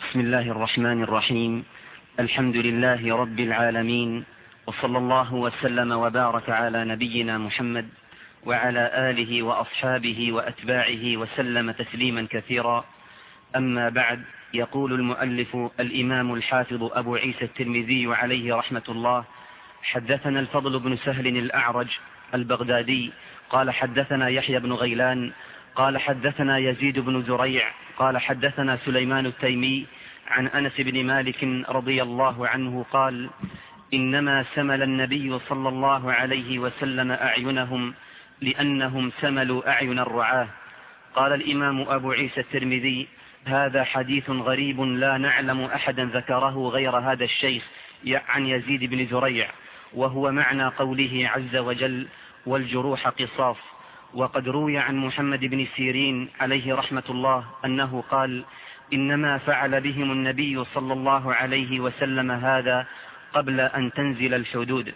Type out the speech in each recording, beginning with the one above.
بسم الله الرحمن الرحيم. الحمد لله رب العالمين، وصلى الله وسلم وبارك على نبينا محمد وعلى آله وأصحابه وأتباعه وسلم تسليما كثيرا. أما بعد، يقول المؤلف الإمام الحافظ أبو عيسى الترمذي عليه رحمة الله: حدثنا الفضل بن سهل الأعرج البغدادي قال حدثنا يحيى بن غيلان قال حدثنا يزيد بن زريع قال حدثنا سليمان التيمي عن أنس بن مالك رضي الله عنه قال: إنما سمل النبي صلى الله عليه وسلم أعينهم لأنهم سملوا أعين الرعاة. قال الإمام أبو عيسى الترمذي: هذا حديث غريب لا نعلم أحدا ذكره غير هذا الشيخ عن يزيد بن زريع، وهو معنى قوله عز وجل: والجروح قصاص. وقد روي عن محمد بن سيرين عليه رحمة الله أنه قال: إنما فعل بهم النبي صلى الله عليه وسلم هذا قبل أن تنزل الحدود.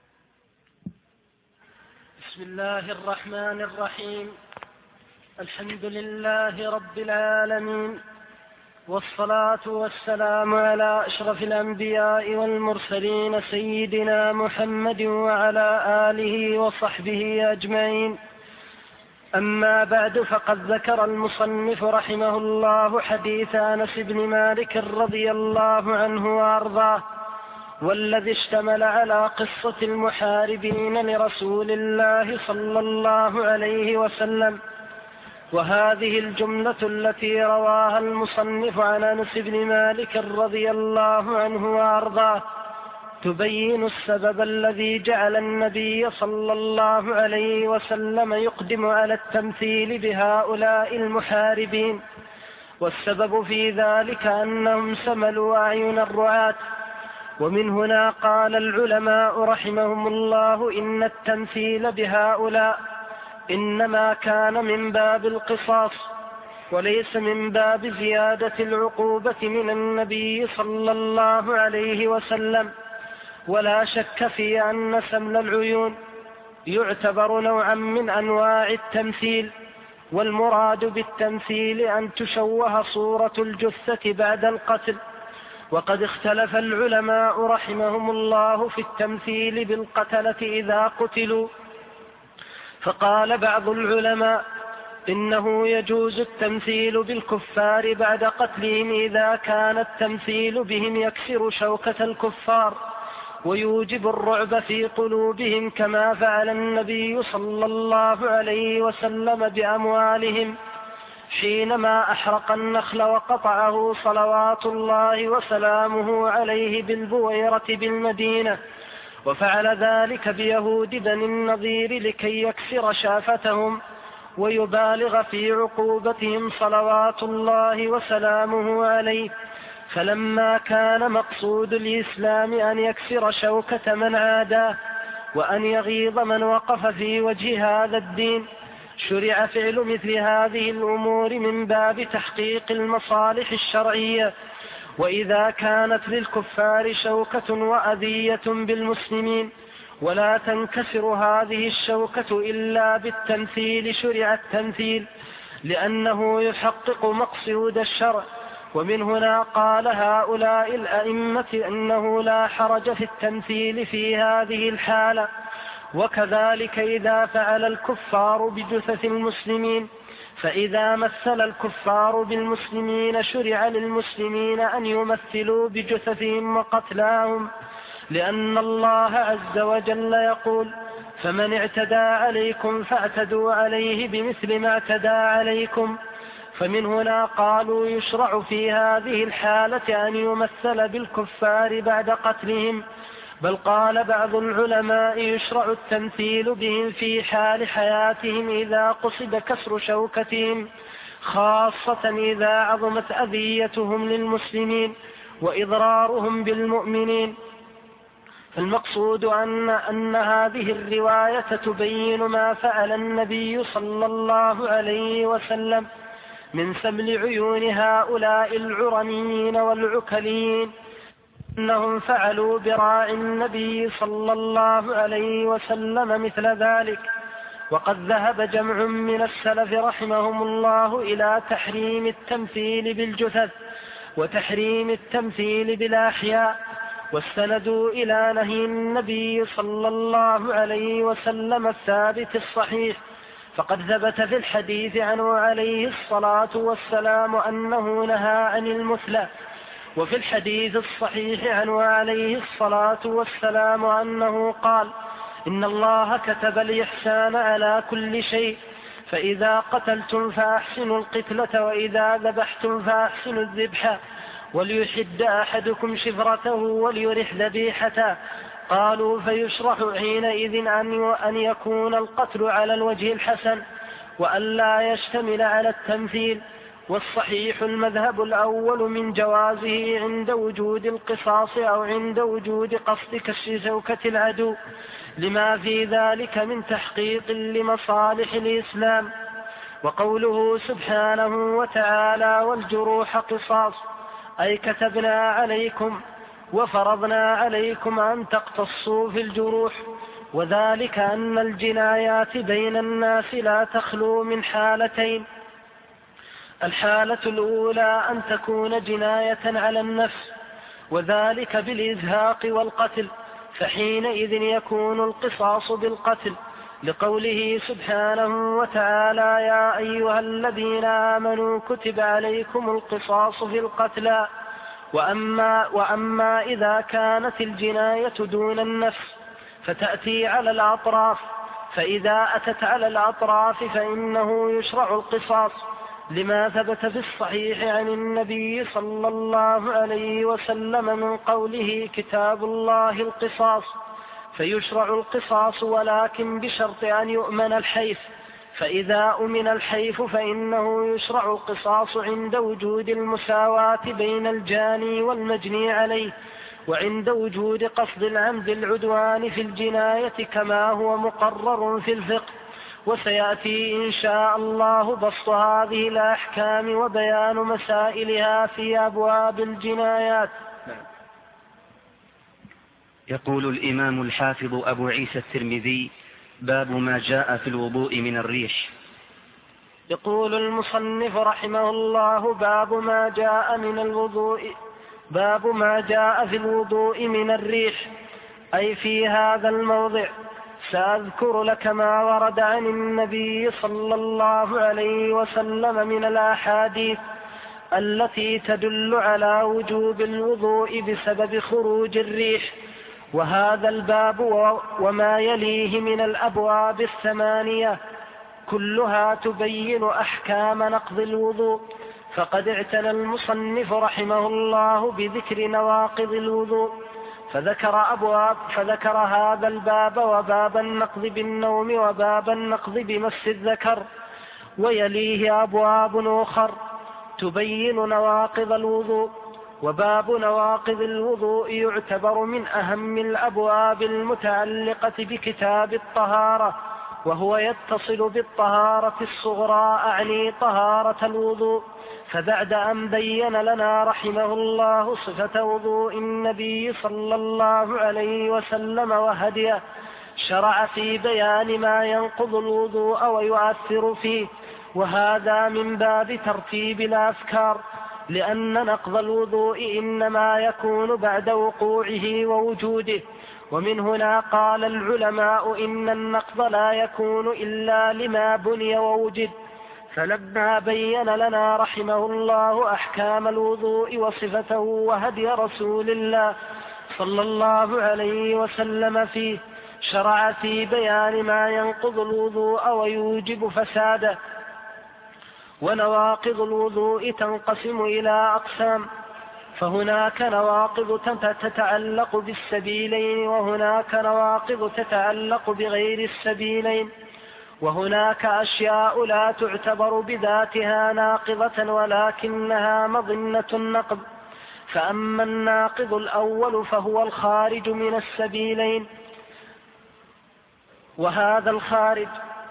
بسم الله الرحمن الرحيم. الحمد لله رب العالمين، والصلاة والسلام على أشرف الأنبياء والمرسلين سيدنا محمد وعلى آله وصحبه أجمعين. أما بعد، فقد ذكر المصنف رحمه الله حديث أنس بن مالك رضي الله عنه وأرضاه، والذي اشتمل على قصة المحاربين لرسول الله صلى الله عليه وسلم. وهذه الجملة التي رواها المصنف عن أنس بن مالك رضي الله عنه وأرضاه تبين السبب الذي جعل النبي صلى الله عليه وسلم يقدم على التمثيل بهؤلاء المحاربين. والسبب في ذلك أنهم سملوا أعين الرعاة. ومن هنا قال العلماء رحمهم الله إن التمثيل بهؤلاء إنما كان من باب القصاص، وليس من باب زيادة العقوبة من النبي صلى الله عليه وسلم. ولا شك في أن سمل العيون يعتبر نوعا من أنواع التمثيل، والمراد بالتمثيل أن تشوه صورة الجثة بعد القتل. وقد اختلف العلماء رحمهم الله في التمثيل بالقتلة إذا قتلوا، فقال بعض العلماء إنه يجوز التمثيل بالكفار بعد قتلهم إذا كان التمثيل بهم يكسر شوكة الكفار ويوجب الرعب في قلوبهم، كما فعل النبي صلى الله عليه وسلم بأموالهم حينما أحرق النخل وقطعه صلوات الله وسلامه عليه بالبويرة بالمدينة، وفعل ذلك بيهود بني النضير لكي يكسر شافتهم ويبالغ في عقوبتهم صلوات الله وسلامه عليه. فلما كان مقصود الإسلام أن يكسر شوكة من عاداه وأن يغيظ من وقف في وجه هذا الدين، شرع فعل مثل هذه الأمور من باب تحقيق المصالح الشرعية. وإذا كانت للكفار شوكة وأذية بالمسلمين ولا تنكسر هذه الشوكة إلا بالتمثيل، شرع التمثيل لأنه يحقق مقصود الشرع. ومن هنا قال هؤلاء الأئمة أنه لا حرج في التمثيل في هذه الحالة. وكذلك إذا فعل الكفار بجثث المسلمين، فإذا مثل الكفار بالمسلمين شرع للمسلمين أن يمثلوا بجثثهم وقتلاهم، لأن الله عز وجل يقول: فمن اعتدى عليكم فاعتدوا عليه بمثل ما اعتدى عليكم. فمن هنا قالوا يشرع في هذه الحالة أن يمثل بالكفار بعد قتلهم، بل قال بعض العلماء يشرع التمثيل بهم في حال حياتهم إذا قصد كسر شوكتهم، خاصة إذا عظمت أذيتهم للمسلمين وإضرارهم بالمؤمنين. فالمقصود أن هذه الرواية تبين ما فعل النبي صلى الله عليه وسلم من سمل عيون هؤلاء العرنيين والعكليين، أنهم فعلوا براعي النبي صلى الله عليه وسلم مثل ذلك. وقد ذهب جمع من السلف رحمهم الله إلى تحريم التمثيل بالجثث، وتحريم التمثيل بالأحياء، واستندوا إلى نهي النبي صلى الله عليه وسلم الثابت الصحيح، فقد ثبت في الحديث عنه عليه الصلاة والسلام أنه نهى عن المثلى، وفي الحديث الصحيح عنه عليه الصلاة والسلام أنه قال: إن الله كتب الإحسان على كل شيء، فإذا قتلتم فأحسنوا القتلة، وإذا ذبحتم فأحسنوا الذبح، وليحد أحدكم شفرته وليرح ذبيحته. قالوا: فيشرح حينئذ أن يكون القتل على الوجه الحسن، وأن لا يشتمل على التمثيل. والصحيح المذهب الأول من جوازه عند وجود القصاص أو عند وجود قصد كسر شوكة العدو، لما في ذلك من تحقيق لمصالح الإسلام. وقوله سبحانه وتعالى: والجروح قصاص، أي كتبنا عليكم وفرضنا عليكم أن تقتصوا في الجروح، وذلك أن الجنايات بين الناس لا تخلو من حالتين: الحالة الأولى أن تكون جناية على النفس، وذلك بالإزهاق والقتل، فحينئذ يكون القصاص بالقتل، لقوله سبحانه وتعالى: يا أيها الذين آمنوا كتب عليكم القصاص في القتلى. وأما إذا كانت الجناية دون النفس فتأتي على الأطراف، فإذا أتت على الأطراف فإنه يشرع القصاص، لما ثبت في الصحيح عن النبي صلى الله عليه وسلم من قوله: كتاب الله القصاص، فيشرع القصاص، ولكن بشرط أن يؤمن الحيف، فإذا أمن الحيف فإنه يشرع القصاص عند وجود المساواة بين الجاني والمجني عليه، وعند وجود قصد العمد العدوان في الجناية، كما هو مقرر في الفقه. وسيأتي إن شاء الله بسط هذه الأحكام وبيان مسائلها في أبواب الجنايات. يقول الإمام الحافظ أبو عيسى الترمذي: باب ما جاء في الوضوء من الريح. يقول المصنف رحمه الله: باب ما جاء في الوضوء من الريح، أي في هذا الموضع. سأذكر لك ما ورد عن النبي صلى الله عليه وسلم من الأحاديث التي تدل على وجوب الوضوء بسبب خروج الريح. وهذا الباب وما يليه من الأبواب 8 كلها تبين أحكام نقض الوضوء، فقد اعتنى المصنف رحمه الله بذكر نواقض الوضوء، فذكر هذا الباب وباب النقض بالنوم وباب النقض بمس الذكر، ويليه أبواب أخر تبين نواقض الوضوء. وباب نواقض الوضوء يعتبر من أهم الأبواب المتعلقة بكتاب الطهارة، وهو يتصل بالطهارة الصغرى، أعني طهارة الوضوء. فبعد أن بين لنا رحمه الله صفة وضوء النبي صلى الله عليه وسلم وهديه، شرع في بيان ما ينقض الوضوء ويؤثر فيه، وهذا من باب ترتيب الأفكار، لأن نقض الوضوء إنما يكون بعد وقوعه ووجوده. ومن هنا قال العلماء إن النقض لا يكون إلا لما بني ووجد. فلما بين لنا رحمه الله أحكام الوضوء وصفته وهدي رسول الله صلى الله عليه وسلم فيه، شرع في بيان ما ينقض الوضوء ويوجب فساده. ونواقض الوضوء تنقسم إلى أقسام، فهناك نواقض تتعلق بالسبيلين، وهناك نواقض تتعلق بغير السبيلين، وهناك أشياء لا تعتبر بذاتها ناقضة ولكنها مظنة النقض. فأما الناقض الأول فهو الخارج من السبيلين، وهذا الخارج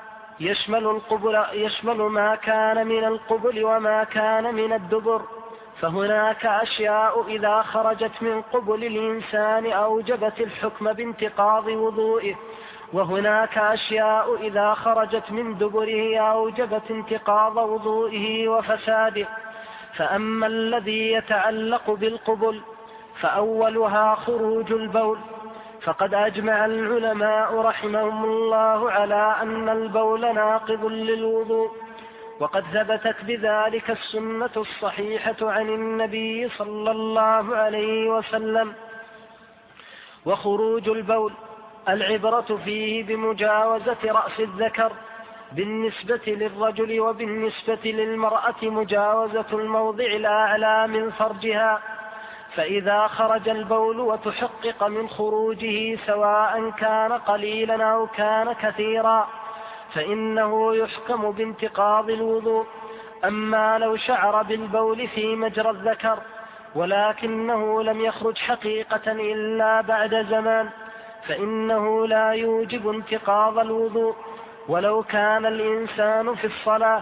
يشمل ما كان من القبل وما كان من الدبر. فهناك أشياء إذا خرجت من قبل الإنسان أوجبت الحكم بانتقاض وضوئه، وهناك أشياء إذا خرجت من دبره أوجبت انتقاض وضوئه وفساده. فأما الذي يتعلق بالقبل فأولها خروج البول، فقد أجمع العلماء رحمهم الله على أن البول ناقض للوضوء، وقد ثبتت بذلك السنة الصحيحة عن النبي صلى الله عليه وسلم. وخروج البول العبرة فيه بمجاوزة رأس الذكر بالنسبة للرجل، وبالنسبة للمرأة مجاوزة الموضع الأعلى من فرجها. فإذا خرج البول وتحقق من خروجه سواء كان قليلا أو كان كثيرا فإنه يحكم بانتقاض الوضوء. أما لو شعر بالبول في مجرى الذكر ولكنه لم يخرج حقيقة إلا بعد زمان فإنه لا يوجب انتقاض الوضوء. ولو كان الإنسان في الصلاة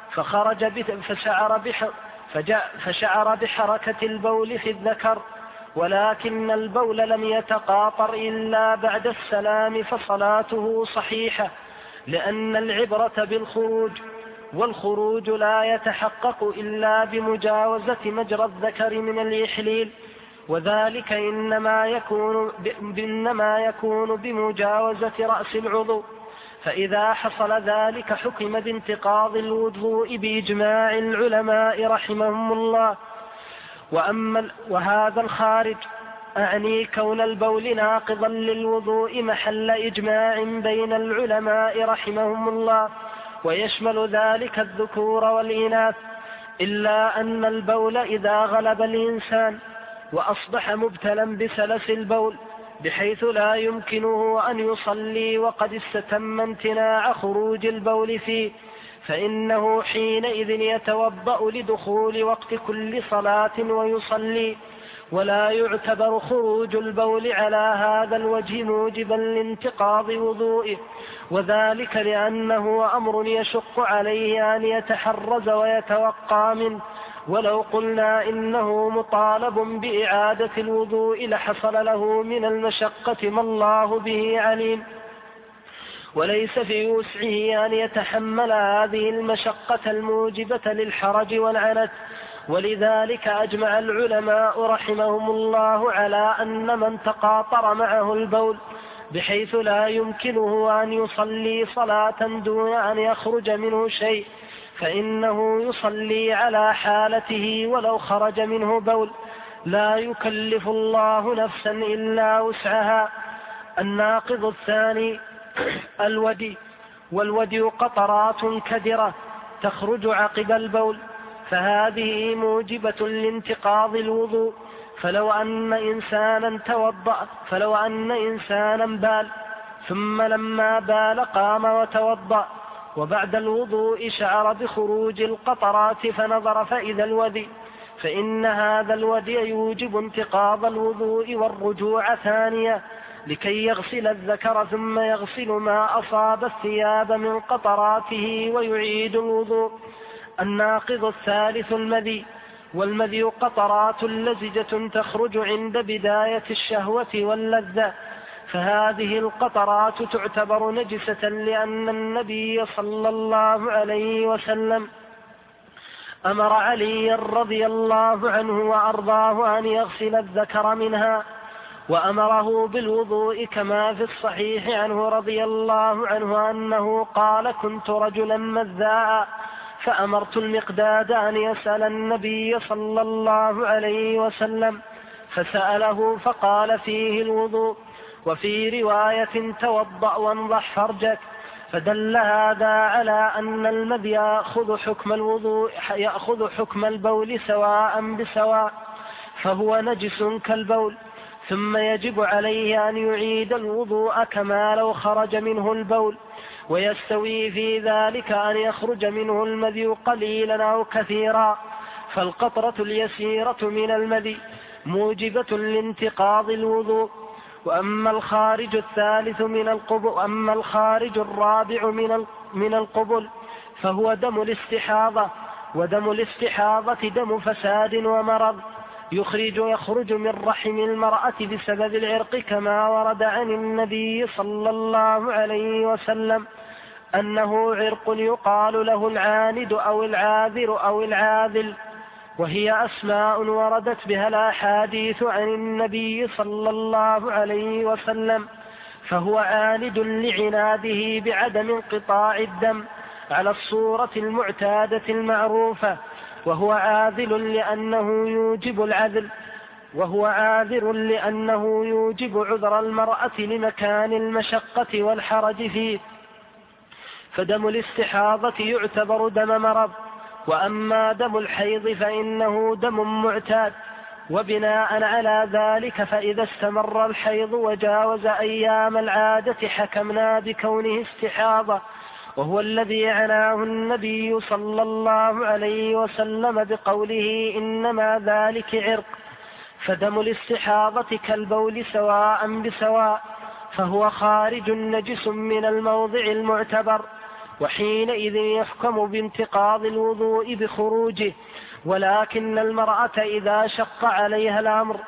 فشعر بحركة البول في الذكر ولكن البول لم يتقاطر إلا بعد السلام فصلاته صحيحة، لأن العبرة بالخروج، والخروج لا يتحقق إلا بمجاوزة مجرى الذكر من الإحليل، وذلك إنما يكون بمجاوزة رأس العضو. فإذا حصل ذلك حكم بانتقاض الوضوء بإجماع العلماء رحمهم الله. وهذا الخارج أعني كون البول ناقضا للوضوء محل إجماع بين العلماء رحمهم الله، ويشمل ذلك الذكور والإناث، إلا أن البول إذا غلب الإنسان وأصبح مبتلا بسلس البول بحيث لا يمكنه أن يصلي وقد استتم امتناع خروج البول فيه، فإنه حينئذ يتوضأ لدخول وقت كل صلاة ويصلي، ولا يعتبر خروج البول على هذا الوجه موجبا لانتقاض وضوئه، وذلك لأنه أمر يشق عليه أن يتحرز ويتوقى منه. ولو قلنا إنه مطالب بإعادة الوضوء لحصل له من المشقة ما الله به عليم، وليس في وسعه أن يتحمل هذه المشقة الموجبة للحرج والعنت. ولذلك أجمع العلماء رحمهم الله على أن من تقاطر معه البول بحيث لا يمكنه أن يصلي صلاة دون أن يخرج منه شيء فإنه يصلي على حالته ولو خرج منه بول، لا يكلف الله نفسا إلا وسعها. الناقض الثاني الودي، والودي قطرات كدرة تخرج عقب البول، فهذه موجبة لانتقاض الوضوء. فلو أن إنسانا بال ثم لما بال قام وتوضأ وبعد الوضوء شعر بخروج القطرات فنظر فإذا الودي، فإن هذا الودي يوجب انتقاض الوضوء والرجوع ثانية لكي يغسل الذكر ثم يغسل ما أصاب الثياب من قطراته ويعيد الوضوء. الناقض الثالث المذي، والمذي قطرات لزجة تخرج عند بداية الشهوة واللذة، فهذه القطرات تعتبر نجسة لأن النبي صلى الله عليه وسلم أمر علي رضي الله عنه وأرضاه أن يغسل الذكر منها، وأمره بالوضوء كما في الصحيح عنه رضي الله عنه أنه قال: كنت رجلا مذاء فأمرت المقداد أن يسأل النبي صلى الله عليه وسلم فسأله فقال فيه الوضوء، وفي رواية توضأ وانضح فرجك. فدل هذا على أن المذي يأخذ حكم الوضوء يأخذ حكم البول سواء بسواء، فهو نجس كالبول، ثم يجب عليه أن يعيد الوضوء كما لو خرج منه البول، ويستوي في ذلك أن يخرج منه المذي قليلا أو كثيرا. فالقطرة اليسيرة من المذي موجبة لانتقاض الوضوء. وأما الخارج الثالث من القبل، وأما الخارج الرابع من القبل فهو دم الاستحاضة، ودم الاستحاضة دم فساد ومرض يخرج من رحم المرأة بسبب العرق، كما ورد عن النبي صلى الله عليه وسلم أنه عرق يقال له العاند أو العاذر أو العاذل، وهي أسماء وردت بها الأحاديث عن النبي صلى الله عليه وسلم، فهو عاند لعناده بعدم انقطاع الدم على الصورة المعتادة المعروفة، وهو عاذر لأنه يوجب عذر المرأة لمكان المشقة والحرج فيه، فدم الاستحاضة يعتبر دم مرض، وأما دم الحيض فإنه دم معتاد. وبناء على ذلك فإذا استمر الحيض وجاوز أيام العادة حكمنا بكونه استحاضة، وهو الذي عناه النبي صلى الله عليه وسلم بقوله إنما ذلك عرق. فدم الاستحاضة كالبول سواء بسواء، فهو خارج نجس من الموضع المعتبر، وحينئذ يحكم بانتقاض الوضوء بخروجه. ولكن المرأة إذا شق عليها الأمر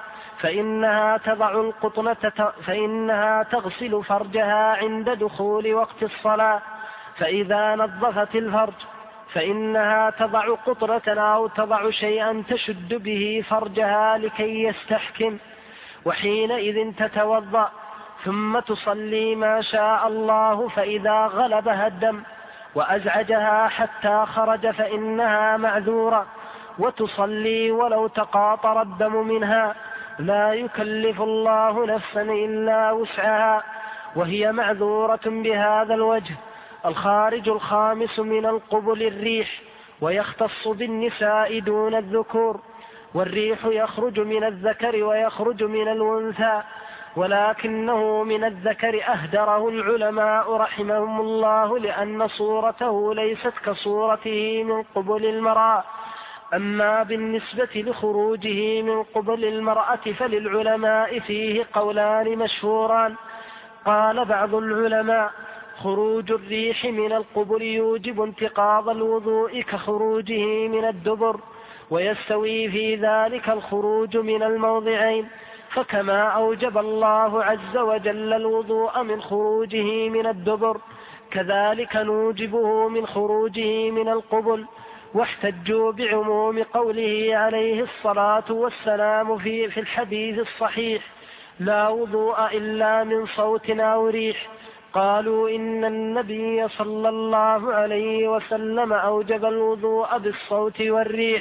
فإنها تغسل فرجها عند دخول وقت الصلاة، فإذا نظفت الفرج فإنها تضع قطرة أو تضع شيئا تشد به فرجها لكي يستحكم، وحينئذ تتوضأ ثم تصلي ما شاء الله. فإذا غلبها الدم وأزعجها حتى خرج فإنها معذورة، وتصلي ولو تقاطر الدم منها، لا يكلف الله نفسا إلا وسعها، وهي معذورة بهذا الوجه. الخارج الخامس من القبل الريح، ويختص بالنساء دون الذكور، والريح يخرج من الذكر ويخرج من الأنثى، ولكنه من الذكر أهدره العلماء رحمهم الله، لأن صورته ليست كصورته من قبل المرأة. أما بالنسبة لخروجه من قبل المرأة فللعلماء فيه قولان مشهوران. قال بعض العلماء خروج الريح من القبل يوجب انتقاض الوضوء كخروجه من الدبر، ويستوي في ذلك الخروج من الموضعين، فكما أوجب الله عز وجل الوضوء من خروجه من الدبر كذلك نوجبه من خروجه من القبل. واحتجوا بعموم قوله عليه الصلاة والسلام في الحديث الصحيح لا وضوء إلا من صوت أو ريح. قالوا إن النبي صلى الله عليه وسلم أوجب الوضوء بالصوت والريح.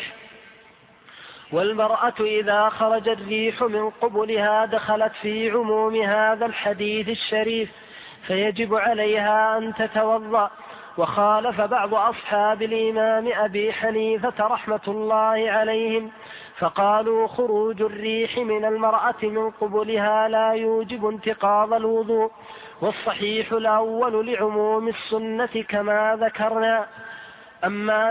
والمرأة إذا خرج الريح من قبلها دخلت في عموم هذا الحديث الشريف، فيجب عليها أن تتوضأ. وخالف بعض أصحاب الإمام أبي حنيفة رحمة الله عليهم، فقالوا خروج الريح من المرأة من قبلها لا يوجب انتقاض الوضوء، والصحيح الأول لعموم السنة كما ذكرنا. أما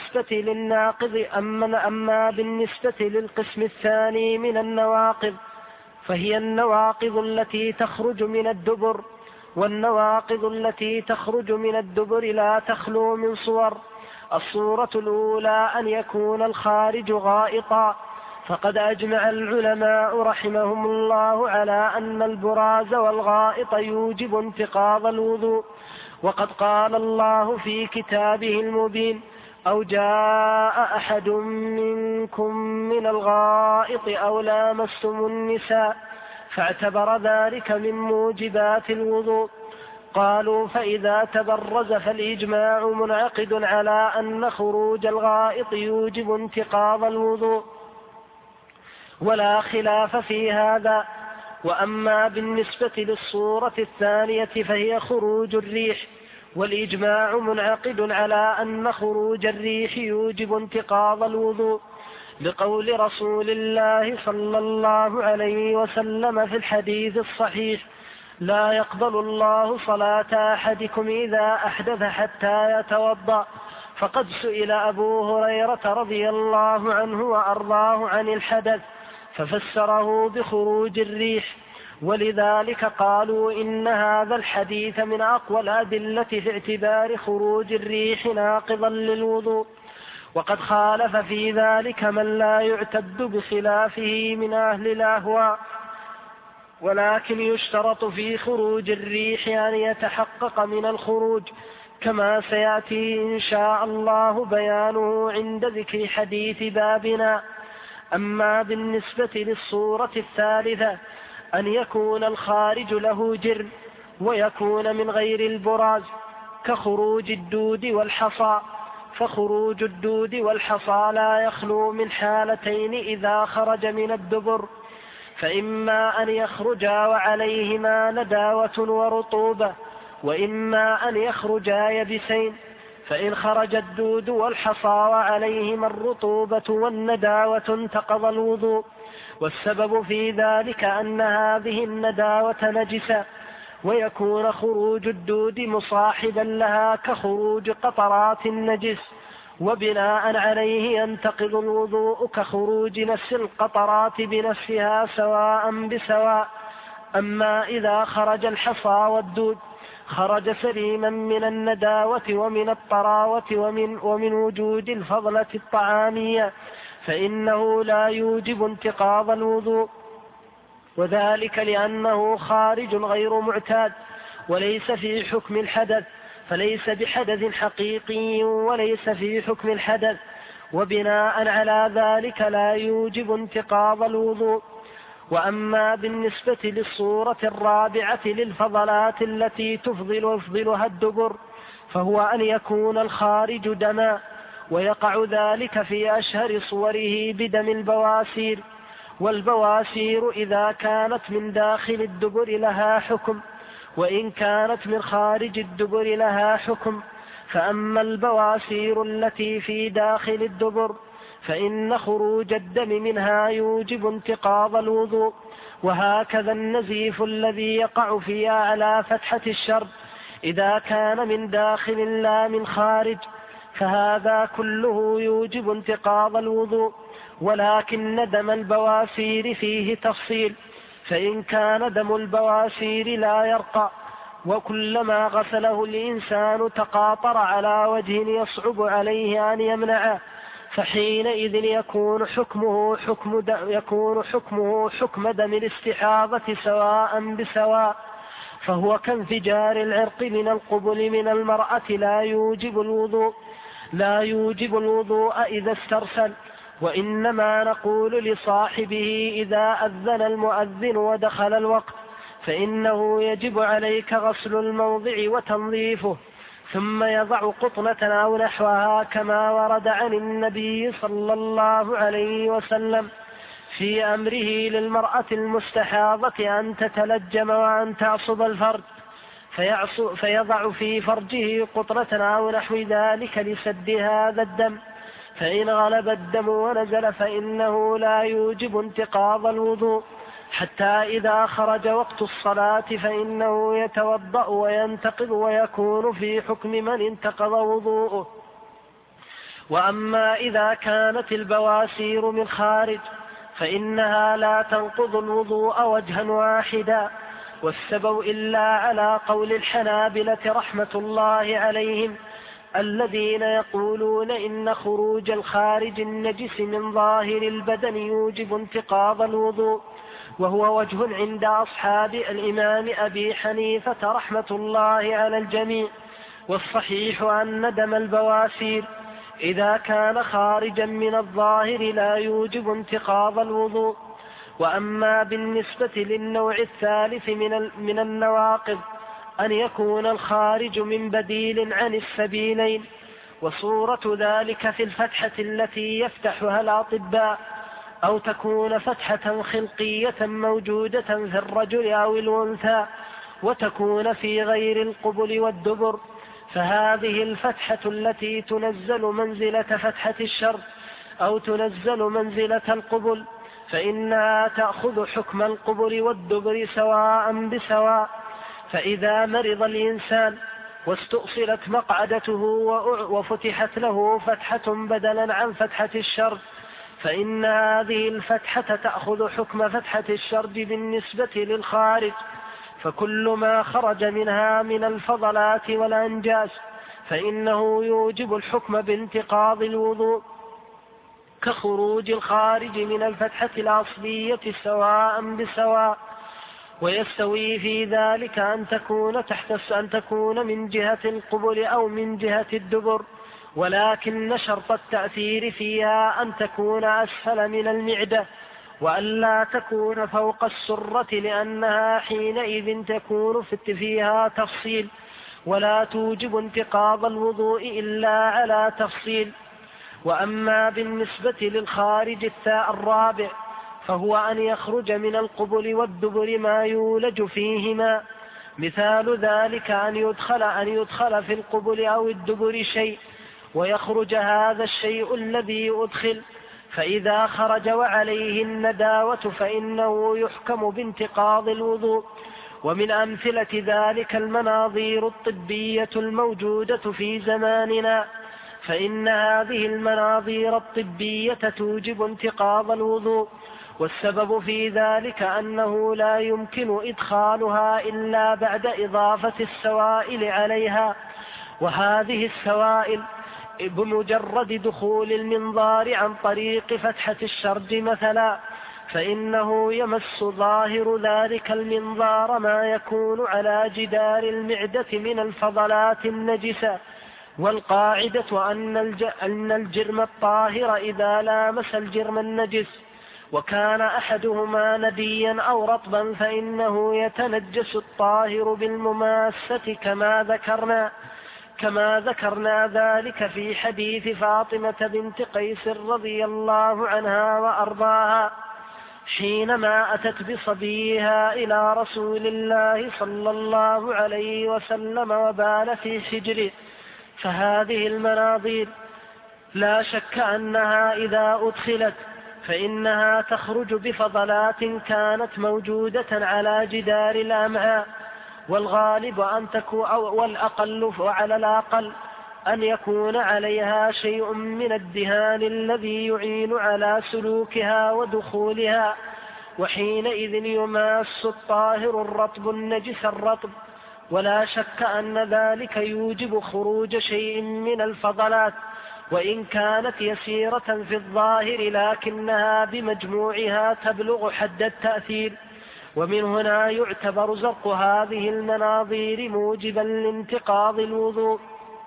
بالنسبة للقسم الثاني من النواقض فهي النواقض التي تخرج من الدبر، والنواقض التي تخرج من الدبر لا تخلو من صور. الصورة الأولى أن يكون الخارج غائطا، فقد أجمع العلماء رحمهم الله على أن البراز والغائط يوجب انتقاض الوضوء، وقد قال الله في كتابه المبين أو جاء أحد منكم من الغائط أو لامستم النساء، فاعتبر ذلك من موجبات الوضوء. قالوا فإذا تبرز فالإجماع منعقد على أن خروج الغائط يوجب انتقاض الوضوء، ولا خلاف في هذا. وأما بالنسبة للصورة الثانية فهي خروج الريح، والإجماع منعقد على أن خروج الريح يوجب انتقاض الوضوء، لقول رسول الله صلى الله عليه وسلم في الحديث الصحيح لا يقبل الله صلاة أحدكم إذا أحدث حتى يتوضأ. فقد سئل أبو هريرة رضي الله عنه وأرضاه عن الحدث ففسره بخروج الريح، ولذلك قالوا إن هذا الحديث من أقوى الأدلة في اعتبار خروج الريح ناقضا للوضوء. وقد خالف في ذلك من لا يعتد بخلافه من أهل الأهواء، ولكن يشترط في خروج الريح أن يتحقق من الخروج كما سيأتي إن شاء الله بيانه عند ذكر حديث بابنا. أما بالنسبة للصورة الثالثة أن يكون الخارج له جرم ويكون من غير البراز كخروج الدود والحصى، فخروج الدود والحصى لا يخلو من حالتين إذا خرج من الدبر، فإما أن يخرجا وعليهما نداوة ورطوبة، وإما أن يخرجا يبسين، فإن خرج الدود والحصى وعليهما الرطوبة والنداوة انتقض الوضوء. والسبب في ذلك أن هذه النداوة نجسة، ويكون خروج الدود مصاحبا لها كخروج قطرات النجس، وبناء عليه ينتقض الوضوء كخروج نفس القطرات بنفسها سواء بسواء. أما إذا خرج الحصى والدود خرج سليما من النداوة ومن الطراوة ومن وجود الفضلة الطعامية، فإنه لا يوجب انتقاض الوضوء، وذلك لأنه خارج غير معتاد وليس في حكم الحدث، فليس بحدث حقيقي وليس في حكم الحدث، وبناء على ذلك لا يوجب انتقاض الوضوء. وأما بالنسبة للصورة الرابعة للفضلات التي يفضلها الدبر، فهو أن يكون الخارج دما، ويقع ذلك في أشهر صوره بدم البواسير. والبواسير إذا كانت من داخل الدبر لها حكم، وإن كانت من خارج الدبر لها حكم. فأما البواسير التي في داخل الدبر فإن خروج الدم منها يوجب انتقاض الوضوء، وهكذا النزيف الذي يقع في أعلى فتحة الشرب إذا كان من داخل لا من خارج، فهذا كله يوجب انتقاض الوضوء. ولكن دم البواسير فيه تفصيل، فإن كان دم البواسير لا يرقى وكلما غسله الإنسان تقاطر على وجه يصعب عليه أن يمنعه، فحينئذ يكون حكمه حكم دم الاستحاضة سواء بسواء، فهو كانفجار العرق من القبل من المرأة لا يوجب الوضوء إذا استرسل. وإنما نقول لصاحبه إذا أذن المؤذن ودخل الوقت فإنه يجب عليك غسل الموضع وتنظيفه، ثم يضع قطنة أو نحوها كما ورد عن النبي صلى الله عليه وسلم في أمره للمرأة المستحاضة أن تتلجم وأن تعصب الفرج، فيضع في فرجه قطنة أو نحو ذلك لسد هذا الدم، فإن غلب الدم ونزل فإنه لا يوجب انتقاض الوضوء، حتى إذا خرج وقت الصلاة فإنه يتوضأ وينتقض ويكون في حكم من انتقض وضوءه. وأما إذا كانت البواسير من خارج فإنها لا تنقض الوضوء وجها واحدا، والسبب إلا على قول الحنابلة رحمة الله عليهم الذين يقولون إن خروج الخارج النجس من ظاهر البدن يوجب انتقاض الوضوء، وهو وجه عند أصحاب الإمام أبي حنيفة رحمة الله على الجميع. والصحيح أن دم البواسير إذا كان خارجا من الظاهر لا يوجب انتقاض الوضوء. وأما بالنسبة للنوع الثالث من النواقض أن يكون الخارج من بديل عن السبيلين، وصورة ذلك في الفتحة التي يفتحها الأطباء، أو تكون فتحة خلقية موجودة في الرجل أو الأنثى وتكون في غير القبل والدبر، فهذه الفتحة التي تنزل منزلة فتحة الشرج أو تنزل منزلة القبل فإنها تأخذ حكم القبل والدبر سواء بسواء. فإذا مرض الإنسان واستؤصلت مقعدته وفتحت له فتحة بدلا عن فتحة الشرج فإن هذه الفتحة تأخذ حكم فتحة الشرج بالنسبة للخارج، فكل ما خرج منها من الفضلات والأنجاس فإنه يوجب الحكم بانتقاض الوضوء، كخروج الخارج من الفتحة الأصلية سواء بسواء. ويستوي في ذلك أن تكون من جهة القبل أو من جهة الدبر، ولكن شرط التأثير فيها أن تكون أسفل من المعدة وأن لا تكون فوق السرة، لأنها حينئذ تكون فيها تفصيل، ولا توجب انتقاض الوضوء إلا على تفصيل. وأما بالنسبة للخارج الرابع فهو أن يخرج من القبل والدبر ما يولج فيهما. مثال ذلك أن يدخل في القبل أو الدبر شيء ويخرج هذا الشيء الذي أدخل، فإذا خرج وعليه النداوة فإنه يحكم بانتقاض الوضوء. ومن أمثلة ذلك المناظير الطبية الموجودة في زماننا، فإن هذه المناظير الطبية توجب انتقاض الوضوء، والسبب في ذلك أنه لا يمكن إدخالها إلا بعد إضافة السوائل عليها، وهذه السوائل بمجرد دخول المنظار عن طريق فتحة الشرج مثلا، فإنه يمس ظاهر ذلك المنظار ما يكون على جدار المعدة من الفضلات النجسة. والقاعدة أن الجرم الطاهر إذا لامس الجرم النجس وكان أحدهما نديا أو رطبا فإنه يتنجس الطاهر بالمماسة كما ذكرنا ذلك في حديث فاطمة بنت قيس رضي الله عنها وأرضاها حينما أتت بصبيها إلى رسول الله صلى الله عليه وسلم وبال في حجره. فهذه المناظير لا شك أنها إذا أدخلت فإنها تخرج بفضلات كانت موجودة على جدار الأمعاء، والغالب أن تكون والأقل وعلى الأقل أن يكون عليها شيء من الدهان الذي يعين على سلوكها ودخولها، وحينئذ يماس الطاهر الرطب النجس الرطب، ولا شك أن ذلك يوجب خروج شيء من الفضلات وإن كانت يسيرة في الظاهر، لكنها بمجموعها تبلغ حد التأثير. ومن هنا يعتبر زرق هذه المناظير موجبا لانتقاض الوضوء.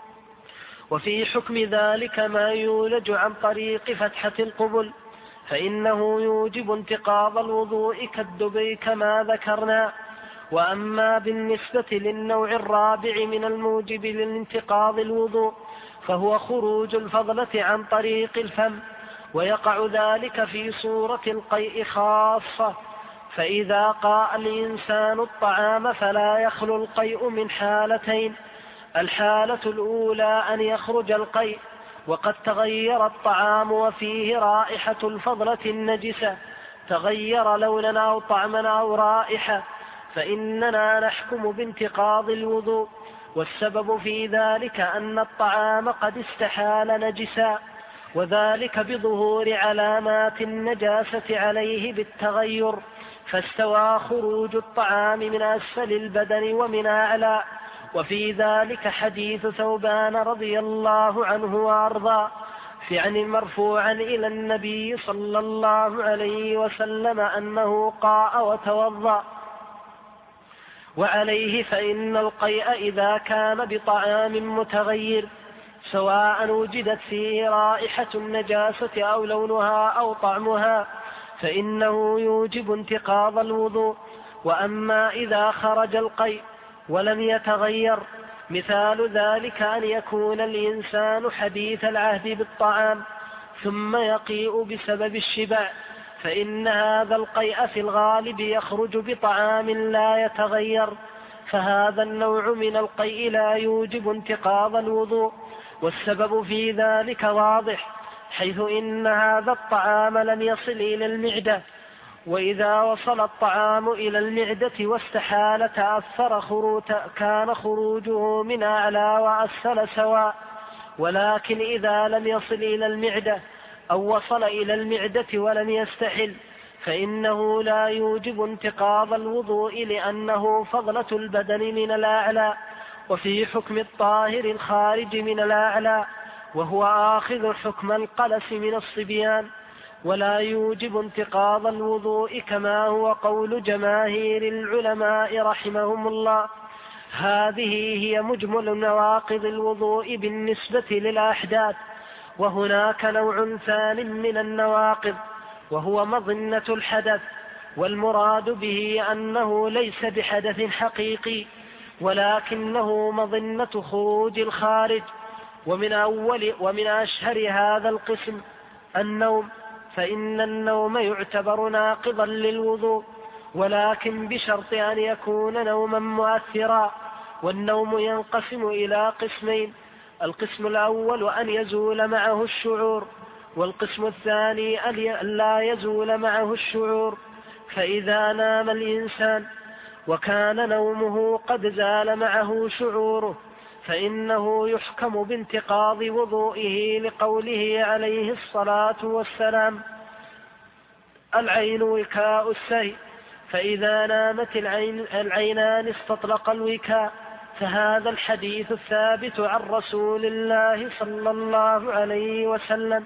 وفي حكم ذلك ما يولج عن طريق فتحة القبل فإنه يوجب انتقاض الوضوء كالدبر كما ذكرنا. وأما بالنسبة للنوع الرابع من الموجب لانتقاض الوضوء فهو خروج الفضلة عن طريق الفم، ويقع ذلك في صورة القيء خاصة. فإذا قاء الإنسان الطعام فلا يخلو القيء من حالتين: الحالة الأولى أن يخرج القيء وقد تغير الطعام وفيه رائحة الفضلة النجسة، تغير لونا أو طعما أو رائحة، فإننا نحكم بانتقاض الوضوء. والسبب في ذلك أن الطعام قد استحال نجسا، وذلك بظهور علامات النجاسة عليه بالتغير، فاستوى خروج الطعام من أسفل البدن ومن أعلى. وفي ذلك حديث ثوبان رضي الله عنه وأرضاه يعني مرفوعا إلى النبي صلى الله عليه وسلم أنه قاء وتوضأ وعليه: فإن القيء إذا كان بطعام متغير سواء وجدت فيه رائحة النجاسة أو لونها أو طعمها فإنه يوجب انتقاض الوضوء. وأما إذا خرج القيء ولم يتغير، مثال ذلك أن يكون الإنسان حديث العهد بالطعام ثم يقيء بسبب الشبع، فإن هذا القيء في الغالب يخرج بطعام لا يتغير، فهذا النوع من القيء لا يوجب انتقاض الوضوء. والسبب في ذلك واضح، حيث إن هذا الطعام لم يصل إلى المعدة، وإذا وصل الطعام إلى المعدة واستحال تأثر كان خروجه من أعلى وأسفل سواء. ولكن إذا لم يصل إلى المعدة أو وصل إلى المعدة ولم يستحل فإنه لا يوجب انتقاض الوضوء، لأنه فضلة البدن من الأعلى، وفي حكم الطاهر الخارج من الأعلى، وهو آخذ حكم القلس من الصبيان. ولا يوجب انتقاض الوضوء كما هو قول جماهير العلماء رحمهم الله. هذه هي مجمل نواقض الوضوء بالنسبة للأحداث. وهناك نوع ثان من النواقض وهو مظنة الحدث، والمراد به أنه ليس بحدث حقيقي ولكنه مظنة خروج الخارج. ومن أشهر هذا القسم النوم، فإن النوم يعتبر ناقضا للوضوء ولكن بشرط أن يكون نوما مؤثرا. والنوم ينقسم إلى قسمين: القسم الأول أن يزول معه الشعور، والقسم الثاني أن لا يزول معه الشعور. فإذا نام الإنسان وكان نومه قد زال معه شعوره فإنه يحكم بانتقاض وضوئه لقوله عليه الصلاة والسلام: العين وكاء السهي، فإذا نامت العينان استطلق الوكاء. فهذا الحديث الثابت عن رسول الله صلى الله عليه وسلم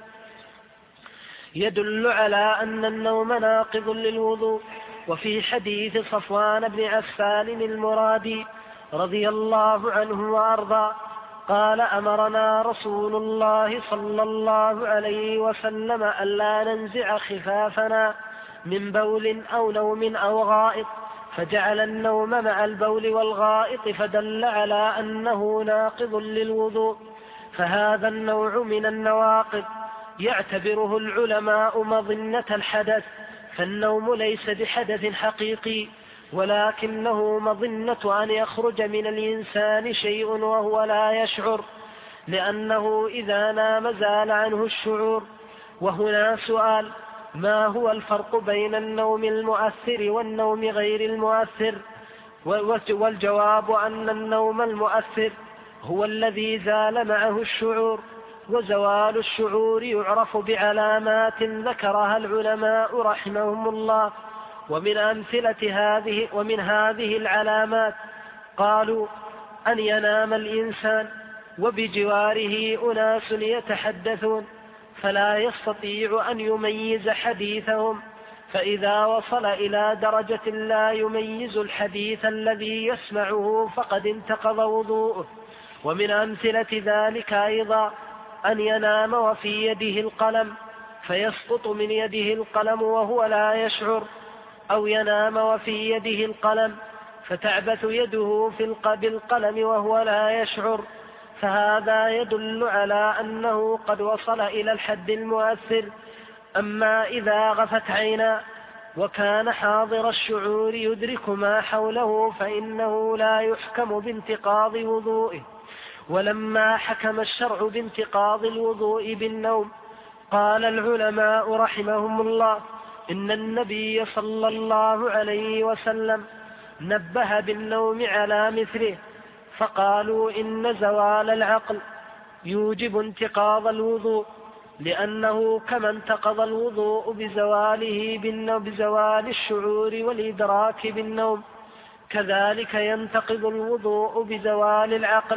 يدل على أن النوم ناقض للوضوء. وفي حديث صفوان بن عفان المرادي رضي الله عنه وأرضاه قال: أمرنا رسول الله صلى الله عليه وسلم ألا ننزع خفافنا من بول أو نوم أو غائط، فجعل النوم مع البول والغائط فدل على أنه ناقض للوضوء. فهذا النوع من النواقض يعتبره العلماء مظنة الحدث، فالنوم ليس بحدث حقيقي ولكنه مظنة أن يخرج من الإنسان شيء وهو لا يشعر، لأنه إذا نام زال عنه الشعور. وهنا سؤال: ما هو الفرق بين النوم المؤثر والنوم غير المؤثر؟ والجواب أن النوم المؤثر هو الذي زال معه الشعور، وزوال الشعور يعرف بعلامات ذكرها العلماء رحمهم الله. ومن هذه العلامات قالوا: أن ينام الإنسان وبجواره أناس يتحدثون فلا يستطيع أن يميز حديثهم، فإذا وصل إلى درجة لا يميز الحديث الذي يسمعه فقد انتقض وضوءه. ومن أمثلة ذلك أيضا أن ينام وفي يده القلم فيسقط من يده القلم وهو لا يشعر، أو ينام وفي يده القلم فتعبث يده بالقلم وهو لا يشعر، فهذا يدل على أنه قد وصل إلى الحد المؤثر. أما إذا غفت عينا وكان حاضر الشعور يدرك ما حوله فإنه لا يحكم بانتقاض وضوئه. ولما حكم الشرع بانتقاض الوضوء بالنوم قال العلماء رحمهم الله: إن النبي صلى الله عليه وسلم نبه بالنوم على مثله، فقالوا إن زوال العقل يوجب انتقاض الوضوء، لأنه كما انتقض الوضوء بزواله بزوال الشعور والإدراك بالنوم كذلك ينتقض الوضوء بزوال العقل.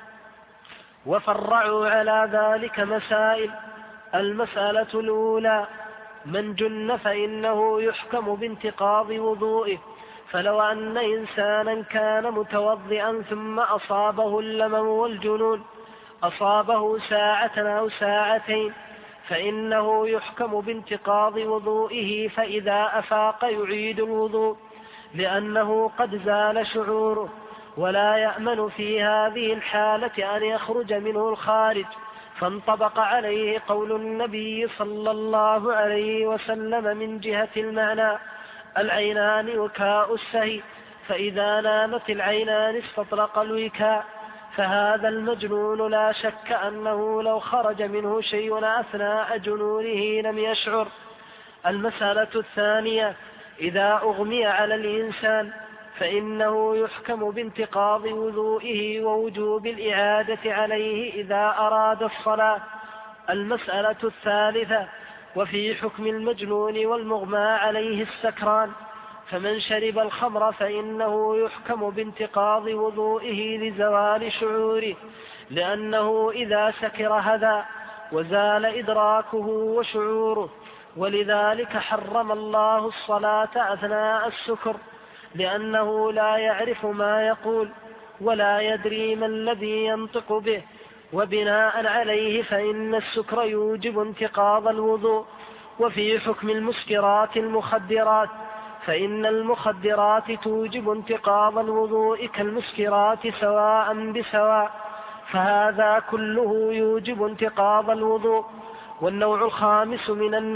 وفرعوا على ذلك مسائل. المسألة الأولى: من جن فإنه يحكم بانتقاض وضوئه، فلو أن إنسانا كان متوضئا ثم أصابه اللمم والجنون أصابه ساعة أو ساعتين فإنه يحكم بانتقاض وضوئه، فإذا أفاق يعيد الوضوء لأنه قد زال شعوره، ولا يأمن في هذه الحالة أن يخرج منه الخارج. فانطبق عليه قول النبي صلى الله عليه وسلم من جهة المعنى: العينان وكاء السهي، فإذا نامت العينان استطلق الوكاء. فهذا المجنون لا شك أنه لو خرج منه شيء أثناء جنونه لم يشعر. المسألة الثانية: إذا أغمي على الإنسان فإنه يحكم بانتقاض وضوئه ووجوب الإعادة عليه إذا أراد الصلاة. المسألة الثالثة: وفي حكم المجنون والمغمى عليه السكران، فمن شرب الخمر فإنه يحكم بانتقاض وضوئه لزوال شعوره، لأنه إذا سكر هذا وزال إدراكه وشعوره، ولذلك حرم الله الصلاة أثناء السكر، لأنه لا يعرف ما يقول ولا يدري ما الذي ينطق به، وبناء عليه فإن السكر يوجب انتقاض الوضوء. وفي حكم المسكرات المخدرات، فإن المخدرات توجب انتقاض الوضوء كالمسكرات سواء بسواء، فهذا كله يوجب انتقاض الوضوء. والنوع الخامس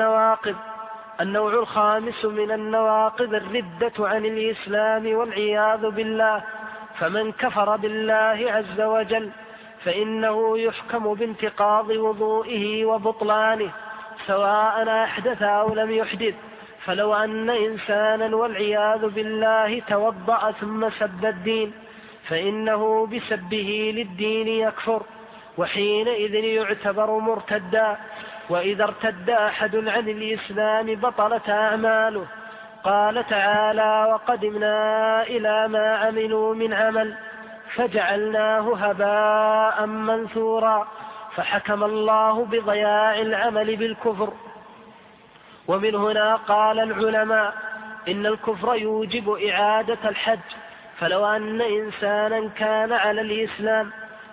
من النواقض الردة عن الإسلام والعياذ بالله. فمن كفر بالله عز وجل فإنه يحكم بانتقاض وضوئه وبطلانه سواء أحدث أو لم يحدث. فلو أن إنسانا والعياذ بالله توضأ ثم سب الدين فإنه بسبه للدين يكفر، وحينئذ يعتبر مرتدا. وإذا ارتد أحد عن الإسلام بطلت أعماله. قال تعالى: وقدمنا إلى ما عملوا من عمل فجعلناه هباء منثورا. فحكم الله بضياع العمل بالكفر. ومن هنا قال العلماء إن الكفر يوجب إعادة الحج. فلو أن إنسانا كان على الإسلام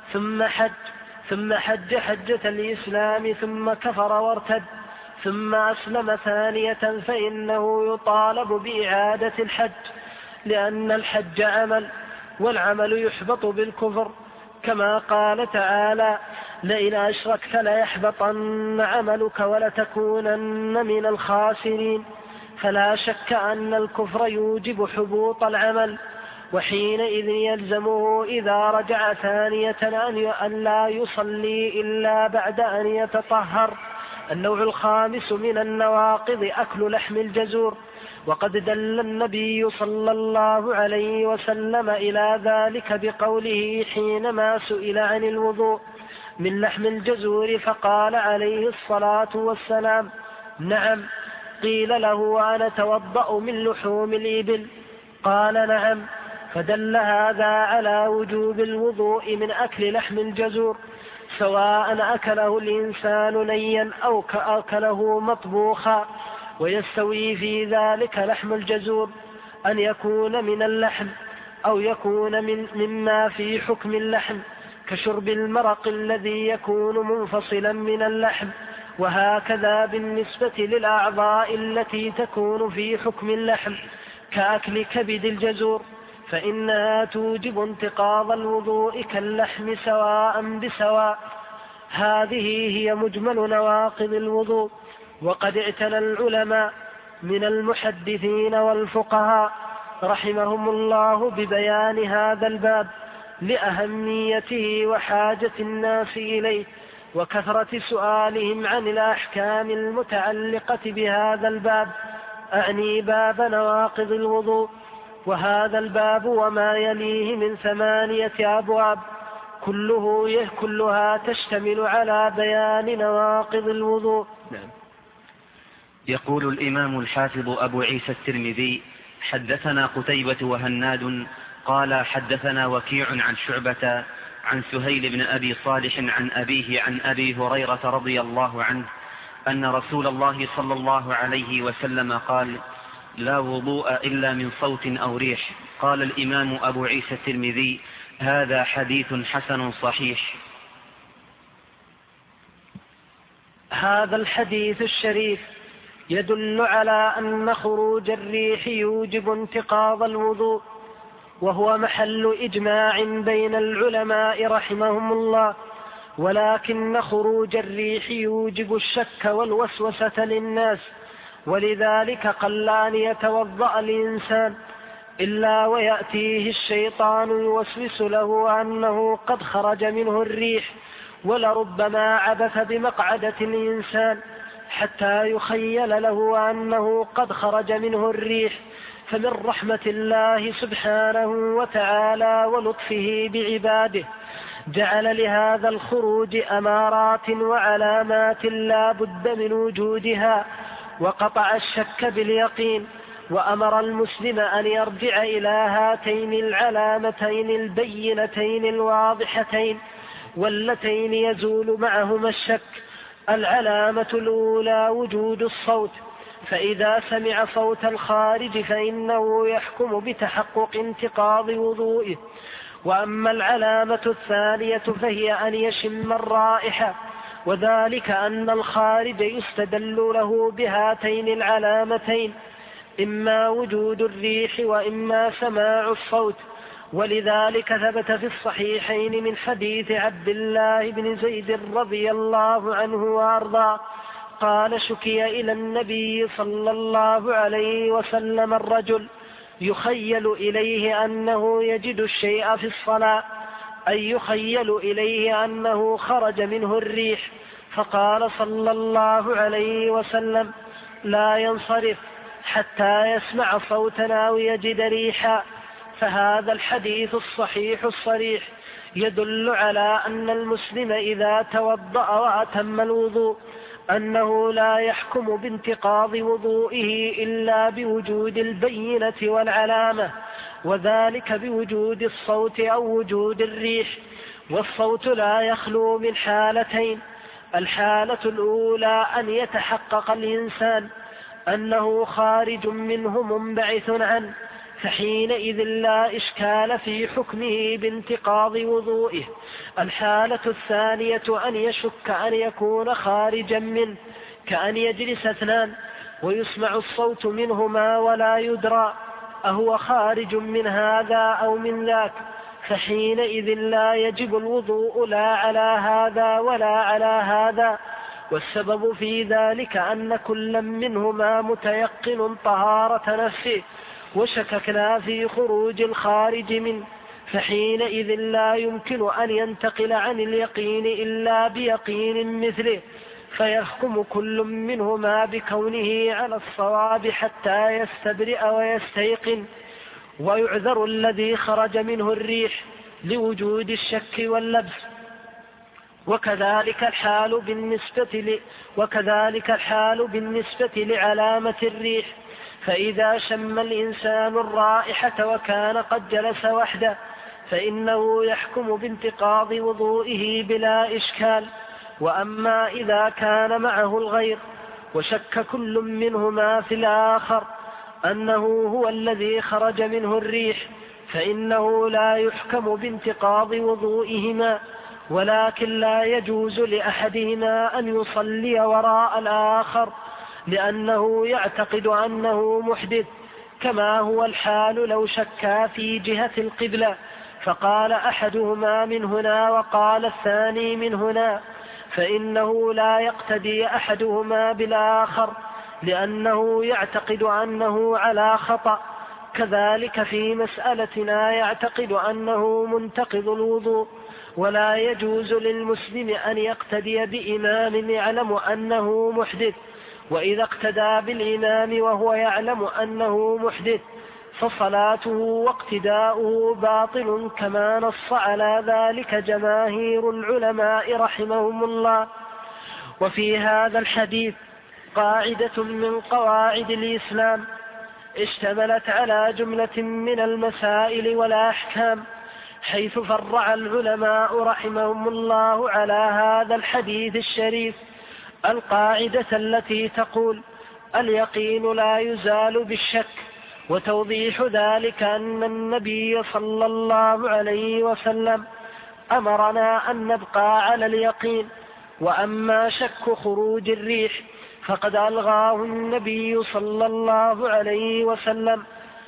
ثم حج حجة الإسلام ثم كفر وارتد ثم أسلم ثانية فإنه يطالب بإعادة الحج، لأن الحج عمل، والعمل يحبط بالكفر، كما قال تعالى: لئن أشركت ليحبطن عملك ولتكونن من الخاسرين. فلا شك أن الكفر يوجب حبوط العمل، وحينئذ يلزمه إذا رجع ثانية أن لا يصلي إلا بعد أن يتطهر. النوع الخامس من النواقض أكل لحم الجزور، وقد دل النبي صلى الله عليه وسلم إلى ذلك بقوله حينما سئل عن الوضوء من لحم الجزور فقال عليه الصلاة والسلام: نعم. قيل له: أنا توضأ من لحوم الإبل؟ قال: نعم. فدل هذا على وجوب الوضوء من أكل لحم الجزور، سواء أكله الإنسان نيا أو أكله مطبوخا. ويستوي في ذلك لحم الجزور أن يكون من اللحم أو يكون مما في حكم اللحم، كشرب المرق الذي يكون منفصلا من اللحم. وهكذا بالنسبة للأعضاء التي تكون في حكم اللحم كأكل كبد الجزور، فإنها توجب انتقاض الوضوء كاللحم سواء بسواء. هذه هي مجمل نواقض الوضوء. وقد اعتنى العلماء من المحدثين والفقهاء رحمهم الله ببيان هذا الباب لأهميته وحاجة الناس إليه وكثرة سؤالهم عن الأحكام المتعلقة بهذا الباب، أعني باب نواقض الوضوء. وهذا الباب وما يليه من 8 أبواب كلها تشتمل على بيان نواقض الوضوء. يقول الإمام الحافظ أبو عيسى الترمذي: حدثنا قتيبة وهناد قال حدثنا وكيع عن شعبة عن سهيل بن أبي صالح عن أبيه عن أبي هريرة رضي الله عنه أن رسول الله صلى الله عليه وسلم قال: لا وضوء إلا من صوت أو ريح. قال الإمام أبو عيسى الترمذي: هذا حديث حسن صحيح. هذا الحديث الشريف يدل على أن خروج الريح يوجب انتقاض الوضوء، وهو محل إجماع بين العلماء رحمهم الله، ولكن خروج الريح يوجب الشك والوسوسة للناس، ولذلك قل أن يتوضأ الإنسان إلا ويأتيه الشيطان يوسوس له أنه قد خرج منه الريح، ولربما عبث بمقعدة الإنسان حتى يخيل له أنه قد خرج منه الريح. فمن رحمة الله سبحانه وتعالى ولطفه بعباده جعل لهذا الخروج أمارات وعلامات لا بد من وجودها، وقطع الشك باليقين، وأمر المسلم أن يرجع إلى هاتين العلامتين البينتين الواضحتين واللتين يزول معهما الشك، العلامة الأولى وجود الصوت، فإذا سمع صوت الخارج فإنه يحكم بتحقق انتقاض وضوئه. وأما العلامة الثانية فهي أن يشم الرائحة، وذلك أن الخارج يستدل له بهاتين العلامتين، إما وجود الريح وإما سماع الصوت. ولذلك ثبت في الصحيحين من حديث عبد الله بن زيد رضي الله عنه وأرضاه قال: شكي إلى النبي صلى الله عليه وسلم الرجل يخيل إليه أنه يجد الشيء في الصلاة، أي يخيل إليه أنه خرج منه الريح، فقال صلى الله عليه وسلم: لا ينصرف حتى يسمع صوتا أو يجد ريحا. فهذا الحديث الصحيح الصريح يدل على أن المسلم إذا توضأ وأتم الوضوء أنه لا يحكم بانتقاض وضوئه إلا بوجود البينة والعلامة، وذلك بوجود الصوت أو وجود الريح. والصوت لا يخلو من حالتين: الحالة الأولى أن يتحقق الإنسان أنه خارج منه منبعث عنه، فحينئذ لا إشكال في حكمه بانتقاض وضوئه. الحالة الثانية أن يشك أن يكون خارجا منه، كأن يجلس اثنان ويسمع الصوت منهما ولا يدرى أهو خارج من هذا أو من ذاك، فحينئذ لا يجب الوضوء لا على هذا ولا على هذا. والسبب في ذلك أن كل منهما متيقن طهارة نفسه، وشككنا في خروج الخارج منه، فحينئذ لا يمكن أن ينتقل عن اليقين إلا بيقين مثله، فيحكم كل منهما بكونه على الصواب حتى يستبرئ ويستيقن. ويعذر الذي خرج منه الريح لوجود الشك واللبس. وكذلك الحال بالنسبة لعلامة الريح، فإذا شم الإنسان الرائحة وكان قد جلس وحده فإنه يحكم بانتقاض وضوئه بلا إشكال. وأما إذا كان معه الغير وشك كل منهما في الآخر أنه هو الذي خرج منه الريح فإنه لا يحكم بانتقاض وضوئهما، ولكن لا يجوز لأحدهما أن يصلي وراء الآخر لأنه يعتقد أنه محدث، كما هو الحال لو شكا في جهة القبلة فقال أحدهما من هنا وقال الثاني من هنا، فإنه لا يقتدي أحدهما بالآخر لأنه يعتقد أنه على خطأ. كذلك في مسألتنا يعتقد أنه منتقض الوضوء، ولا يجوز للمسلم أن يقتدي بإمام يعلم أنه محدث، وإذا اقتدى بالإمام وهو يعلم أنه محدث فصلاته واقتداؤه باطل، كما نص على ذلك جماهير العلماء رحمهم الله. وفي هذا الحديث قاعدة من قواعد الإسلام اشتملت على جملة من المسائل والأحكام، حيث فرع العلماء رحمهم الله على هذا الحديث الشريف القاعدة التي تقول: اليقين لا يزال بالشك. وتوضيح ذلك أن النبي صلى الله عليه وسلم أمرنا أن نبقى على اليقين. وأما شك خروج الريح فقد ألغاه النبي صلى الله عليه وسلم،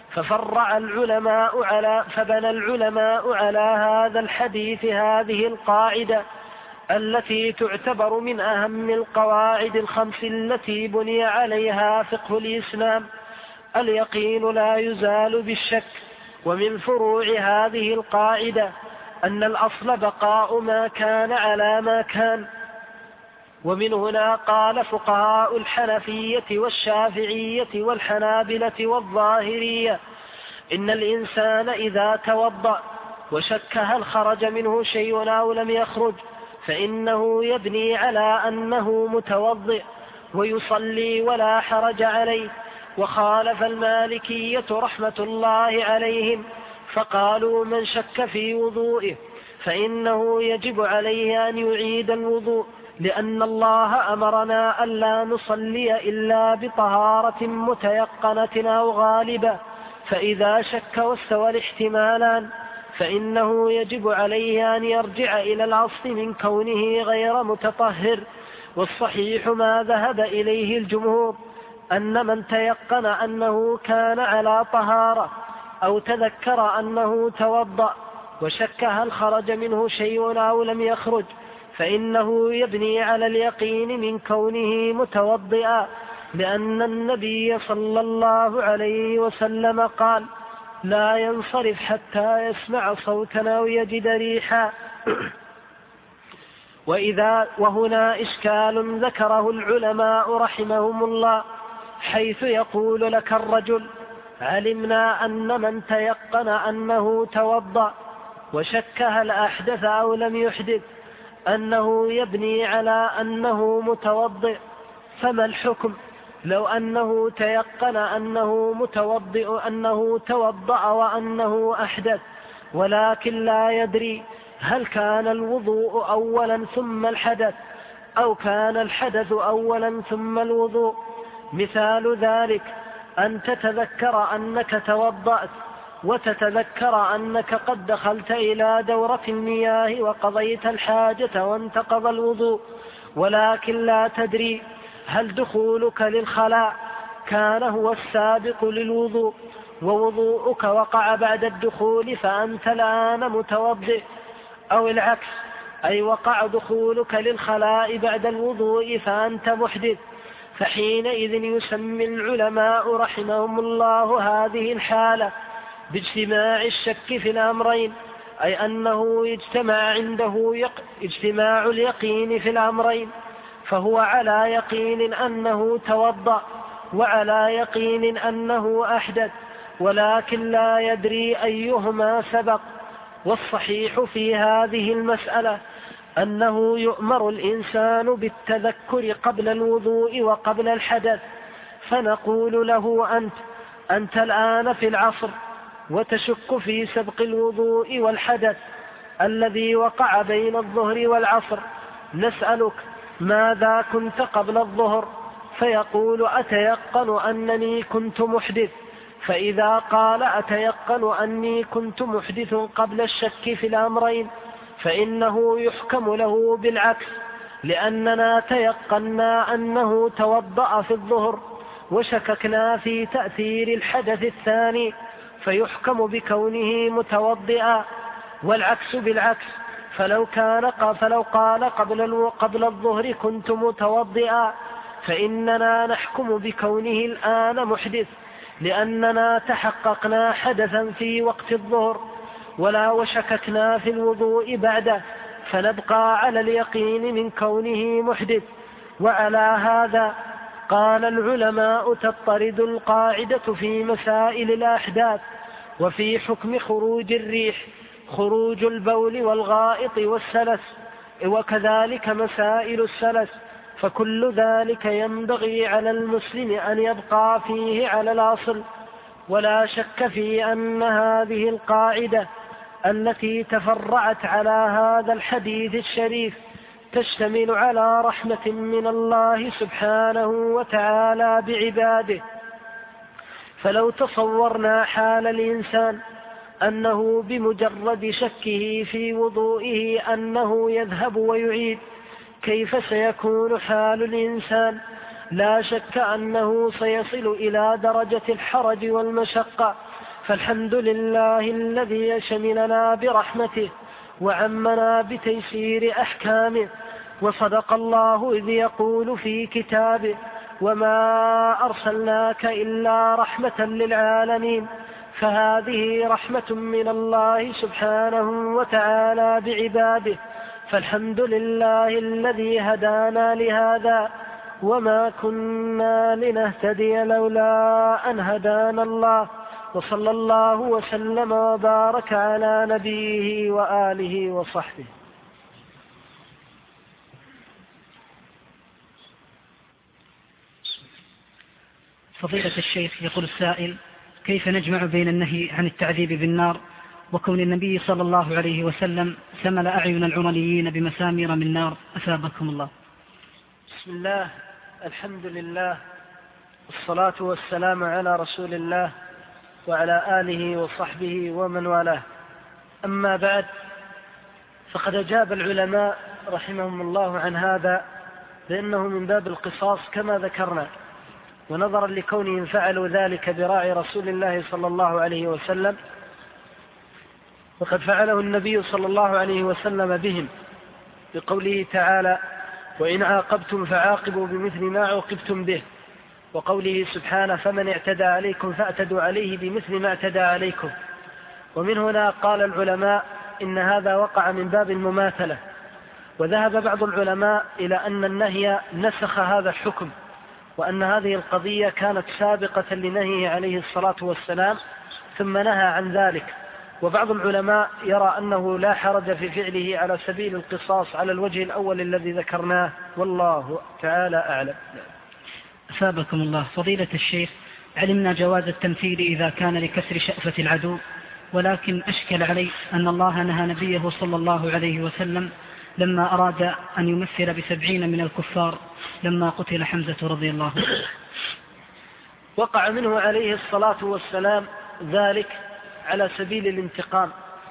فبنى العلماء على هذا الحديث هذه القاعدة التي تعتبر من أهم القواعد الخمس التي بني عليها فقه الإسلام: اليقين لا يزال بالشك. ومن فروع هذه القاعدة أن الأصل بقاء ما كان على ما كان. ومن هنا قال فقهاء الحنفية والشافعية والحنابلة والظاهرية: إن الإنسان إذا توضأ وشك هل خرج منه شيء أو لم يخرج فإنه يبني على أنه متوضئ ويصلي ولا حرج عليه. وخالف المالكية رحمة الله عليهم فقالوا: من شك في وضوئه فإنه يجب عليه أن يعيد الوضوء لأن الله أمرنا ألا نصلي إلا بطهارة متيقنة أو غالبة، فإذا شك واستوى الاحتمالان فإنه يجب عليه أن يرجع إلى الأصل من كونه غير متطهر. والصحيح ما ذهب إليه الجمهور أن من تيقن أنه كان على طهارة أو تذكر أنه توضأ وشك هل خرج منه شيء أو لم يخرج فإنه يبني على اليقين من كونه متوضئا، لأن النبي صلى الله عليه وسلم قال: لا ينصرف حتى يسمع صوتا أو يجد ريحا. وهنا إشكال ذكره العلماء رحمهم الله، حيث يقول لك الرجل: علمنا أن من تيقن أنه توضأ وشك هل أحدث أو لم يحدث أنه يبني على أنه متوضئ، فما الحكم لو أنه تيقن أنه متوضئ أنه توضأ وأنه أحدث ولكن لا يدري هل كان الوضوء أولا ثم الحدث أو كان الحدث أولا ثم الوضوء؟ مثال ذلك أن تتذكر أنك توضأت وتتذكر أنك قد دخلت إلى دورة المياه وقضيت الحاجة وانتقض الوضوء، ولكن لا تدري هل دخولك للخلاء كان هو السابق للوضوء ووضوءك وقع بعد الدخول فأنت الآن متوضئ، أو العكس، أي وقع دخولك للخلاء بعد الوضوء فأنت محدث. فحينئذ يسمي العلماء رحمهم الله هذه الحالة باجتماع الشك في الأمرين، أي أنه يجتمع عنده اجتماع اليقين في الأمرين، فهو على يقين أنه توضأ وعلى يقين أنه أحدث، ولكن لا يدري أيهما سبق. والصحيح في هذه المسألة أنه يؤمر الإنسان بالتذكر قبل الوضوء وقبل الحدث، فنقول له: أنت الآن في العصر وتشك في سبق الوضوء والحدث الذي وقع بين الظهر والعصر، نسألك: ماذا كنت قبل الظهر؟ فيقول: أتيقن أنني كنت محدث. فإذا قال: أتيقن أني كنت محدث قبل الشك في الأمرين، فإنه يحكم له بالعكس، لأننا تيقنا أنه توضأ في الظهر وشككنا في تأثير الحدث الثاني، فيحكم بكونه متوضئا. والعكس بالعكس، فلو قال قبل الظهر كنت متوضئا فإننا نحكم بكونه الآن محدث، لأننا تحققنا حدثا في وقت الظهر ولا وشككنا في الوضوء بعده، فنبقى على اليقين من كونه محدث. وعلى هذا قال العلماء: تضطرد القاعدة في مسائل الأحداث وفي حكم خروج الريح، خروج البول والغائط والسلس، وكذلك مسائل السلس، فكل ذلك ينبغي على المسلم أن يبقى فيه على الأصل. ولا شك في أن هذه القاعدة التي تفرعت على هذا الحديث الشريف تشتمل على رحمة من الله سبحانه وتعالى بعباده. فلو تصورنا حال الإنسان أنه بمجرد شكه في وضوئه أنه يذهب ويعيد، كيف سيكون حال الإنسان؟ لا شك أنه سيصل إلى درجة الحرج والمشقة. فالحمد لله الذي شملنا برحمته وعمنا بتيسير أحكامه. وصدق الله إذ يقول في كتابه: وما أرسلناك إلا رحمة للعالمين. فهذه رحمة من الله سبحانه وتعالى بعباده. فالحمد لله الذي هدانا لهذا، وما كنا لنهتدي لولا أن هدانا الله. وصلى الله وسلم وبارك على نبيه وآله وصحبه. فضيلة الشيخ، يقول السائل: كيف نجمع بين النهي عن التعذيب بالنار وكون النبي صلى الله عليه وسلم سمل أعين العمليين بمسامير من نار؟ أثابكم الله. بسم الله، الحمد لله، والصلاة والسلام على رسول الله وعلى آله وصحبه ومن والاه. أما بعد، فقد أجاب العلماء رحمهم الله عن هذا بأنه من باب القصاص كما ذكرنا، ونظرا لكونهم فعلوا ذلك براعي رسول الله صلى الله عليه وسلم، وقد فعله النبي صلى الله عليه وسلم بهم بقوله تعالى: وإن عاقبتم فعاقبوا بمثل ما عوقبتم به، وقوله سبحانه: فمن اعتدى عليكم فاعتدوا عليه بمثل ما اعتدى عليكم. ومن هنا قال العلماء إن هذا وقع من باب المماثلة، وذهب بعض العلماء إلى أن النهي نسخ هذا الحكم، وأن هذه القضية كانت سابقة لنهيه عليه الصلاة والسلام ثم نهى عن ذلك. وبعض العلماء يرى أنه لا حرج في فعله على سبيل القصاص على الوجه الأول الذي ذكرناه، والله تعالى أعلم. أثابكم الله. فضيلة الشيخ، علمنا جواز التمثيل إذا كان لكسر شأفة العدو، ولكن أشكل علي أن الله نهى نبيه صلى الله عليه وسلم لما أراد أن يمثل ب70 من الكفار لما قتل حمزة رضي الله عنه. وقع منه عليه الصلاة والسلام ذلك على سبيل الانتقام،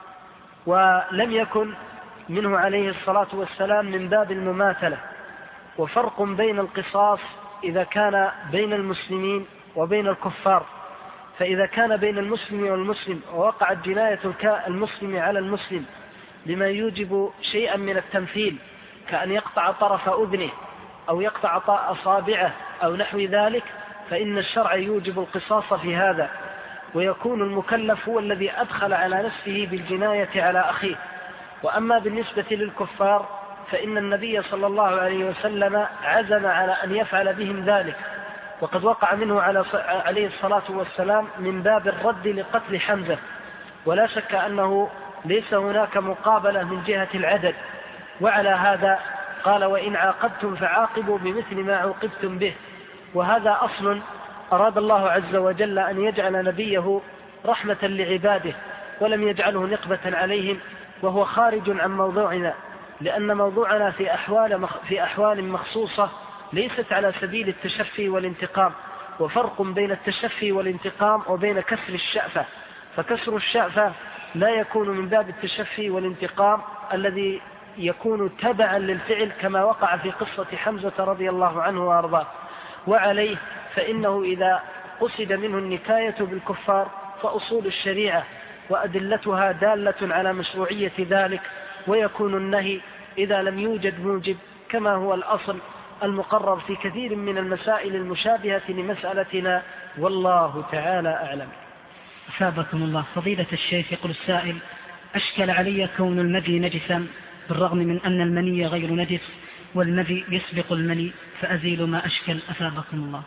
ولم يكن منه عليه الصلاة والسلام من باب المماثلة. وفرق بين القصاص إذا كان بين المسلمين وبين الكفار، فإذا كان بين المسلم والمسلم ووقعت جناية المسلم على المسلم بما يوجب شيئا من التمثيل كأن يقطع طرف أذنه أو يقطع أصابعه أو نحو ذلك، فإن الشرع يوجب القصاص في هذا، ويكون المكلف هو الذي أدخل على نفسه بالجناية على أخيه. وأما بالنسبة للكفار فإن النبي صلى الله عليه وسلم عزم على أن يفعل بهم ذلك، وقد وقع منه عليه الصلاة والسلام من باب الرد لقتل حمزة، ولا شك أنه ليس هناك مقابلة من جهة العدد. وعلى هذا قال: وإن عاقبتم فعاقبوا بمثل ما عوقبتم به. وهذا أصل أراد الله عز وجل أن يجعل نبيه رحمة لعباده ولم يجعله نقبة عليهم، وهو خارج عن موضوعنا، لأن موضوعنا في أحوال مخصوصة ليست على سبيل التشفي والانتقام. وفرق بين التشفي والانتقام وبين كسر الشأفة، فكسر الشأفة لا يكون من باب التشفي والانتقام الذي يكون تبعا للفعل كما وقع في قصة حمزة رضي الله عنه وأرضاه. وعليه فإنه إذا قصد منه النكاية بالكفار فأصول الشريعة وأدلتها دالة على مشروعية ذلك، ويكون النهي إذا لم يوجد موجب كما هو الأصل المقرر في كثير من المسائل المشابهة لمسألتنا، والله تعالى أعلم. أثابكم الله. فضيلة الشيخ، يقول السائل: أشكل علي كون المذي نجسا بالرغم من أن المني غير نجس والمذي يسبق المني، فأزيل ما أشكل أثابكم الله.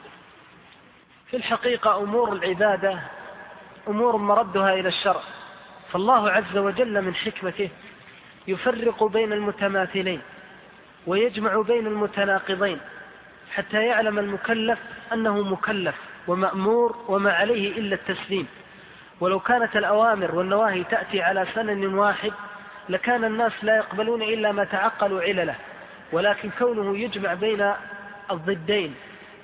في الحقيقة أمور العبادة أمور مردها إلى الشرع، فالله عز وجل من حكمته يفرق بين المتماثلين ويجمع بين المتناقضين حتى يعلم المكلف أنه مكلف ومأمور وما عليه إلا التسليم. ولو كانت الأوامر والنواهي تأتي على سنن واحد لكان الناس لا يقبلون إلا ما تعقلوا علله، ولكن كونه يجمع بين الضدين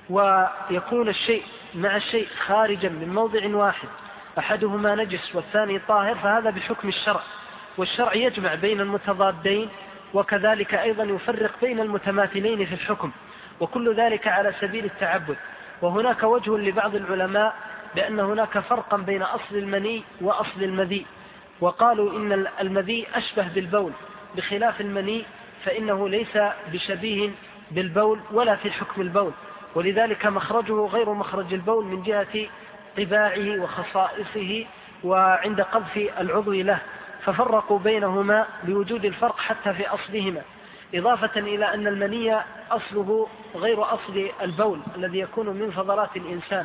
ويكون الشيء مع الشيء خارجا من موضع واحد أحدهما نجس والثاني طاهر، فهذا بحكم الشرع، والشرع يجمع بين المتضادين وكذلك أيضا يفرق بين المتماثلين في الحكم، وكل ذلك على سبيل التعبد. وهناك وجه لبعض العلماء بأن هناك فرقا بين أصل المني وأصل المذي، وقالوا إن المذي أشبه بالبول بخلاف المني فإنه ليس بشبيه بالبول ولا في حكم البول، ولذلك مخرجه غير مخرج البول من جهة طباعه وخصائصه وعند قذف العضو له، ففرقوا بينهما لوجود الفرق حتى في أصلهما، إضافة إلى أن المني أصله غير أصل البول الذي يكون من فضلات الإنسان،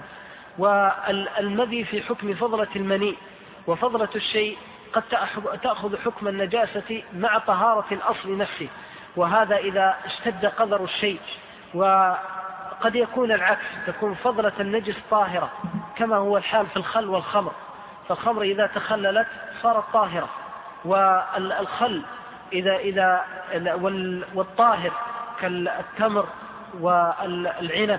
والمذي في حكم فضلة المني، وفضلة الشيء قد تأخذ حكم النجاسة مع طهارة الأصل نفسه، وهذا إذا اشتد قدر الشيء. وقد يكون العكس، تكون فضلة النجس طاهرة كما هو الحال في الخل والخمر، فالخمر إذا تخللت صارت طاهرة، والخل والطاهر كالتمر والعنب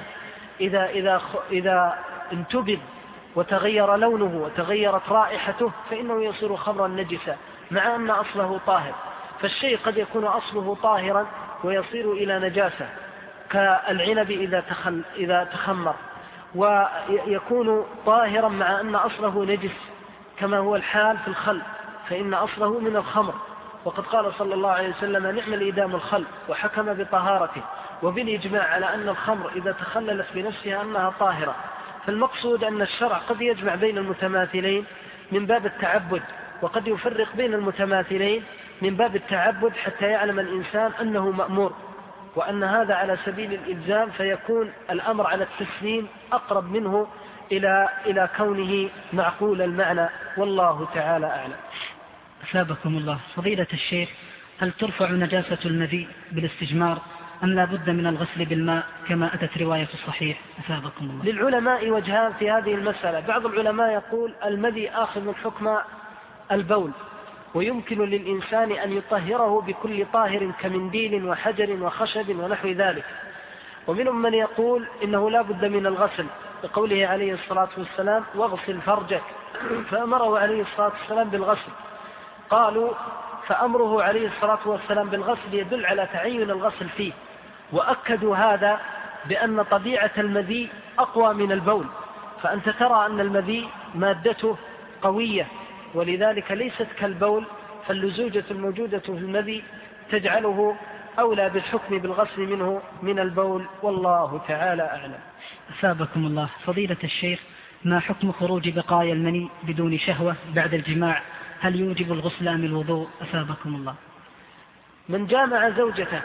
إذا انتبذ وتغير لونه وتغيرت رائحته فإنه يصير خمرا نجسا مع أن أصله طاهر. فالشيء قد يكون أصله طاهرا ويصير إلى نجاسة كالعنب إذا تخمر، ويكون طاهرا مع أن أصله نجس كما هو الحال في الخل، فإن أصله من الخمر. وقد قال صلى الله عليه وسلم: نعم الإدام الخل، وحكم بطهارته، وبالإجماع على أن الخمر إذا تخللت بنفسها أنها طاهرة. فالمقصود أن الشرع قد يجمع بين المتماثلين من باب التعبد، وقد يفرق بين المتماثلين من باب التعبد حتى يعلم الإنسان أنه مأمور، وأن هذا على سبيل الإلزام، فيكون الأمر على التسليم أقرب منه إلى كونه معقول المعنى، والله تعالى أعلم. أثابكم الله. فضيلة الشيخ، هل ترفع نجاسة المذي بالاستجمار أم لا بد من الغسل بالماء كما أتت رواية في الصحيح؟ أثابكم الله. للعلماء وجهان في هذه المسألة. بعض العلماء يقول المذي آخذ من حكم البول، ويمكن للإنسان أن يطهره بكل طاهر كمنديل وحجر وخشب ونحو ذلك. ومنهم من يقول إنه لا بد من الغسل بقوله عليه الصلاة والسلام: واغسل فرجك، فأمره عليه الصلاة والسلام بالغسل. قالوا فأمره عليه الصلاة والسلام بالغسل يدل على تعين الغسل فيه، وأكدوا هذا بأن طبيعة المذي أقوى من البول، فأنت ترى أن المذي مادته قوية ولذلك ليست كالبول، فاللزوجة الموجودة في المذي تجعله أولى بالحكم بالغسل منه من البول، والله تعالى أعلم. أثابكم الله. فضيلة الشيخ، ما حكم خروج بقايا المني بدون شهوة بعد الجماع؟ هل يوجب الغسل أم الوضوء؟ أثابكم الله. من جامع زوجته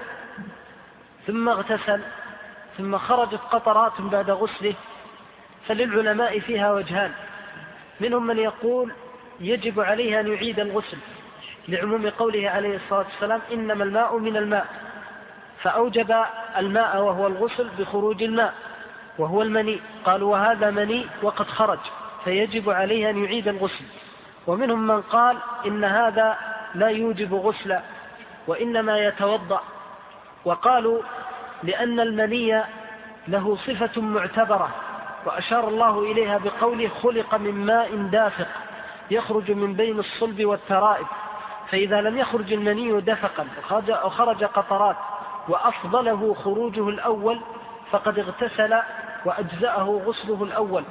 ثم اغتسل ثم خرجت قطرات بعد غسله فللعلماء فيها وجهان. منهم من يقول يجب عليه أن يعيد الغسل لعموم قوله عليه الصلاة والسلام: إنما الماء من الماء، فأوجب الماء وهو الغسل بخروج الماء وهو المني. قالوا وهذا مني وقد خرج فيجب عليه أن يعيد الغسل. ومنهم من قال إن هذا لا يوجب غسلا وإنما يتوضأ، وقالوا لأن المني له صفة معتبرة وأشار الله إليها بقوله: خلق من ماء دافق يخرج من بين الصلب والترائب، فإذا لم يخرج المني دفقا وخرج قطرات وأفضله خروجه الأول فقد اغتسل وأجزأه غسله الأول،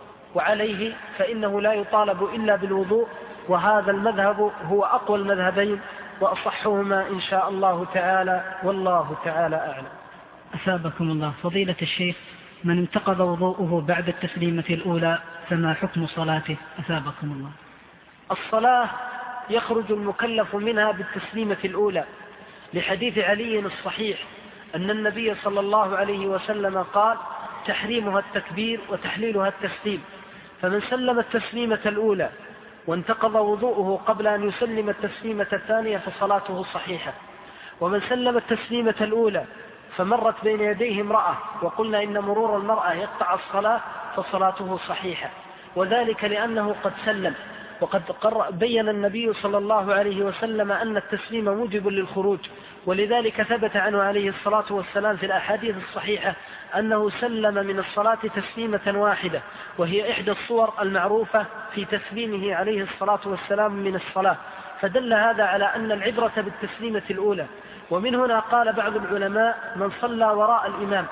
وعليه فإنه لا يطالب إلا بالوضوء. وهذا المذهب هو أقوى المذهبين وأصحهما إن شاء الله تعالى، والله تعالى أعلم. أثابكم الله. فضيلة الشيخ، من انتقض وضوءه بعد التسليمة الأولى فما حكم صلاته؟ أثابكم الله. الصلاة يخرج المكلف منها بالتسليمة الأولى، لحديث علي الصحيح أن النبي صلى الله عليه وسلم قال: تحريمها التكبير وتحليلها التسليم، فمن سلم التسليمة الأولى وانتقض وضوءه قبل أن يسلم التسليمة الثانية فصلاته صحيحة. ومن سلم التسليمة الأولى فمرت بين يديه امرأة وقلنا إن مرور المرأة يقطع الصلاة فصلاته صحيحة، وذلك لأنه قد سلم. وقد بين النبي صلى الله عليه وسلم أن التسليم موجب للخروج، ولذلك ثبت عنه عليه الصلاة والسلام في الأحاديث الصحيحة أنه سلم من الصلاة تسليمة واحدة، وهي إحدى الصور المعروفة في تسليمه عليه الصلاة والسلام من الصلاة، فدل هذا على أن العبرة بالتسليمة الأولى. ومن هنا قال بعض العلماء: من صلى وراء الإمام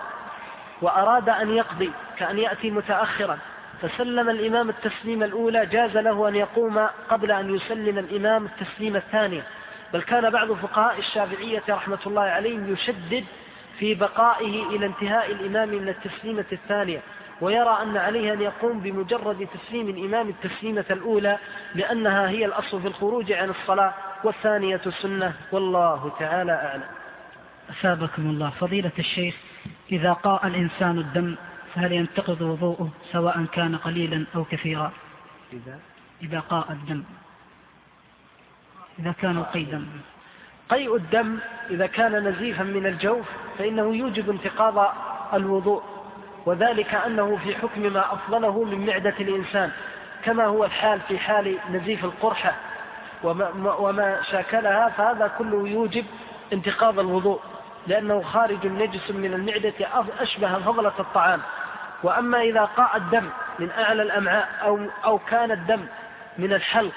وأراد أن يقضي كأن يأتي متأخرا فسلم الإمام التسليم الأولى جاز له أن يقوم قبل أن يسلم الإمام التسليم الثانية. بل كان بعض فقهاء الشافعية رحمة الله عليهم يشدد في بقائه إلى انتهاء الإمام من التسليمة الثانية، ويرى أن عليه أن يقوم بمجرد تسليم الإمام التسليمة الأولى لأنها هي الأصل في الخروج عن الصلاة، والثانية سنة، والله تعالى أعلم. أثابكم الله. فضيلة الشيخ، إذا قاء الإنسان الدم فهل ينتقض وضوءه سواء كان قليلا أو كثيرا؟ إذا قاء الدم، إذا كان قيدا. قيء الدم إذا كان نزيفا من الجوف فإنه يوجب انتقاض الوضوء، وذلك أنه في حكم ما أفضله من معدة الإنسان، كما هو الحال في حال نزيف القرحة وما شاكلها، فهذا كله يوجب انتقاض الوضوء، لأنه خارج نجس من المعدة أشبه فضلة الطعام. وأما إذا قاء الدم من أعلى الأمعاء أو كان الدم من الحلق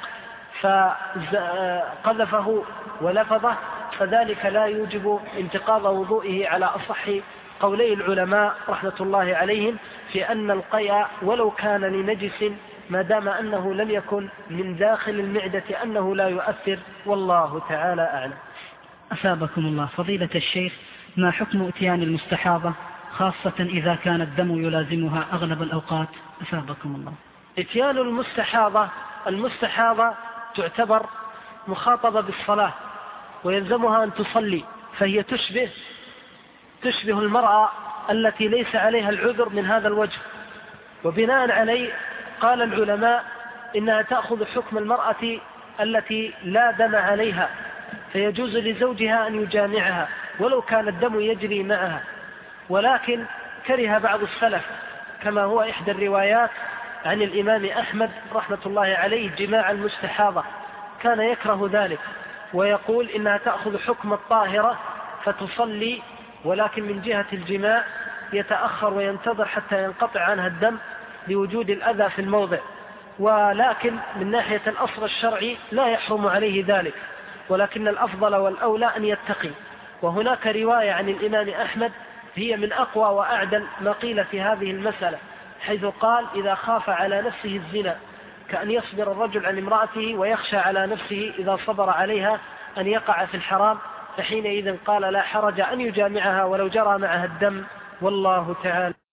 فقذفه ولفظه فذلك لا يوجب انتقاض وضوئه على أصح قولي العلماء رحمة الله عليهم في أن القيء ولو كان لنجس ما دام أنه لم يكن من داخل المعدة أنه لا يؤثر، والله تعالى أعلم. أثابكم الله. فضيلة الشيخ، ما حكم إتيان المستحاضة خاصة إذا كان الدم يلازمها أغلب الأوقات؟ أثابكم الله. إتيان المستحاضة تعتبر مخاطبة بالصلاة ويلزمها أن تصلي، فهي تشبه المرأة التي ليس عليها العذر من هذا الوجه، وبناء عليه قال العلماء إنها تأخذ حكم المرأة التي لا دم عليها، فيجوز لزوجها أن يجامعها ولو كان الدم يجري معها. ولكن كره بعض السلف كما هو إحدى الروايات عن الإمام أحمد رحمة الله عليه جماع المستحاضة، كان يكره ذلك ويقول إنها تأخذ حكم الطاهرة فتصلي، ولكن من جهة الجماع يتأخر وينتظر حتى ينقطع عنها الدم لوجود الأذى في الموضع. ولكن من ناحية الأصل الشرعي لا يحرم عليه ذلك، ولكن الأفضل والأولى أن يتقي. وهناك رواية عن الإمام أحمد هي من أقوى وأعدل ما قيل في هذه المسألة، حيث قال إذا خاف على نفسه الزنا كأن يصبر الرجل عن امرأته ويخشى على نفسه إذا صبر عليها أن يقع في الحرام، فحينئذ قال لا حرج أن يجامعها ولو جرى معها الدم، والله تعالى